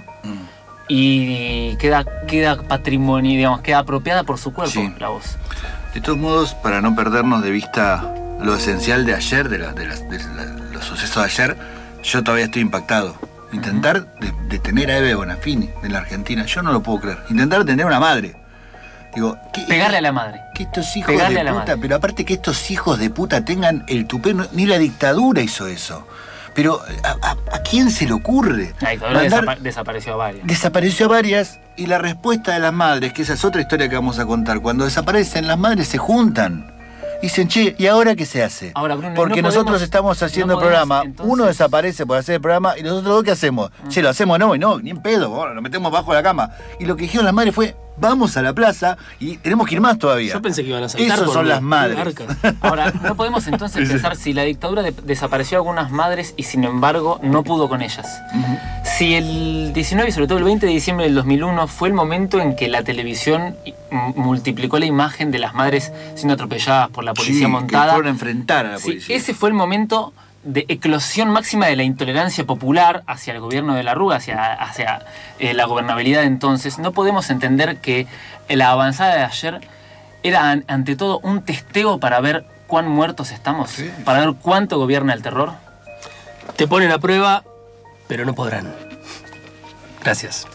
y queda patrimonio, digamos, queda apropiada por su cuerpo, sí. La voz. De todos modos, para no perdernos de vista lo esencial de ayer, de los sucesos de ayer, yo todavía estoy impactado. Intentar detener a Eve Bonafini en la Argentina, yo no lo puedo creer. Intentar detener a una madre. Digo, pegarle a la madre. Que estos hijos de puta, pero aparte que estos hijos de puta tengan el tupé, ni la dictadura hizo eso. Pero ¿a quién se le ocurre? La dictadura desapareció a varias. Desapareció a varias y la respuesta de las madres, que esa es otra historia que vamos a contar, cuando desaparecen las madres se juntan. Dicen, che, ¿y ahora qué se hace? Ahora, Bruno, porque nosotros estamos haciendo el programa, entonces... uno desaparece por hacer el programa y los otros dos, ¿qué hacemos? Che, lo hacemos no, ni en pedo, bueno, lo metemos bajo la cama. Y lo que dijeron las madres fue, vamos a la plaza y tenemos que ir más todavía. Yo pensé que iban a saltar. Esos son las madres. Ahora, no podemos entonces pensar si la dictadura desapareció a algunas madres y sin embargo no pudo con ellas. Si el 19 y sobre todo el 20 de diciembre del 2001 fue el momento en que la televisión multiplicó la imagen de las madres siendo atropelladas por la policía montada. Que fueron a enfrentar a la policía. Sí, ese fue el momento de eclosión máxima de la intolerancia popular hacia el gobierno de la Rúa, hacia la gobernabilidad de entonces. No podemos entender que la avanzada de ayer era ante todo un testeo para ver cuán muertos estamos, sí. Para ver cuánto gobierna el terror. Te ponen a prueba, pero no podrán. Gracias.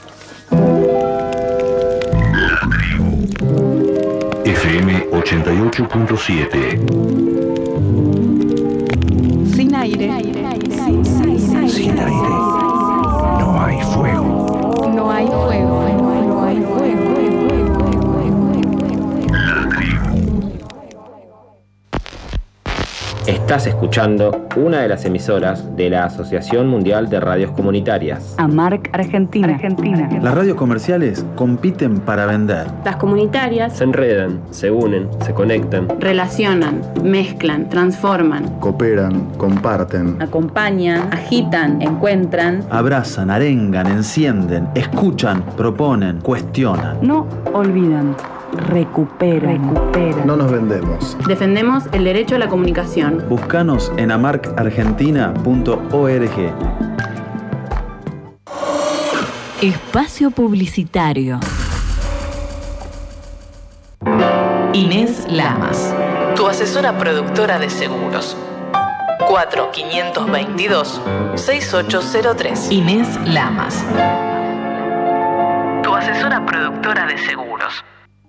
La Tribu. FM 88.7. Sin aire. Sin aire. No hay fuego. No hay fuego. No hay fuego. La Tribu. Estás escuchando una de las emisoras de la Asociación Mundial de Radios Comunitarias. AMARC Argentina. Las radios comerciales compiten para vender. Las comunitarias se enredan, se unen, se conectan, relacionan, mezclan, transforman, cooperan, comparten, acompañan, agitan, encuentran, abrazan, arengan, encienden, escuchan, proponen, cuestionan. No olvidan. Recuperan. No nos vendemos. Defendemos el derecho a la comunicación. Búscanos en amarcargentina.org. Espacio publicitario. Inés Lamas, tu asesora productora de seguros. 4-522-6803. Inés Lamas, tu asesora productora de seguros.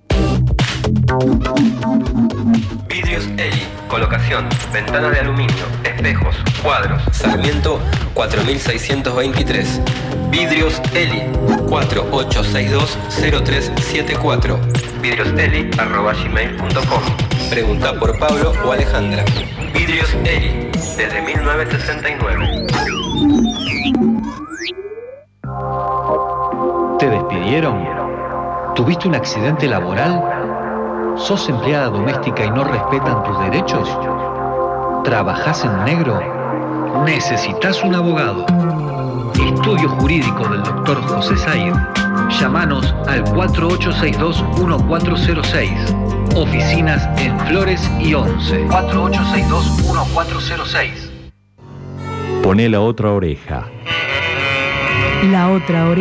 Vidrios Eli, colocación, ventanas de aluminio, espejos, cuadros. Sarmiento 4623. Vidrios Eli, 4862-0374. vidrioseli@gmail.com. Pregunta por Pablo o Alejandra. Vidrios Eli, desde 1969. ¿Te despidieron? ¿Tuviste un accidente laboral? ¿Sos empleada doméstica y no respetan tus derechos? ¿Trabajás en negro? ¿Necesitas un abogado? Estudio Jurídico del Dr. José Said. Llámanos al 4862-1406. Oficinas en Flores y 11. 4862-1406. Poné la otra oreja. La otra oreja.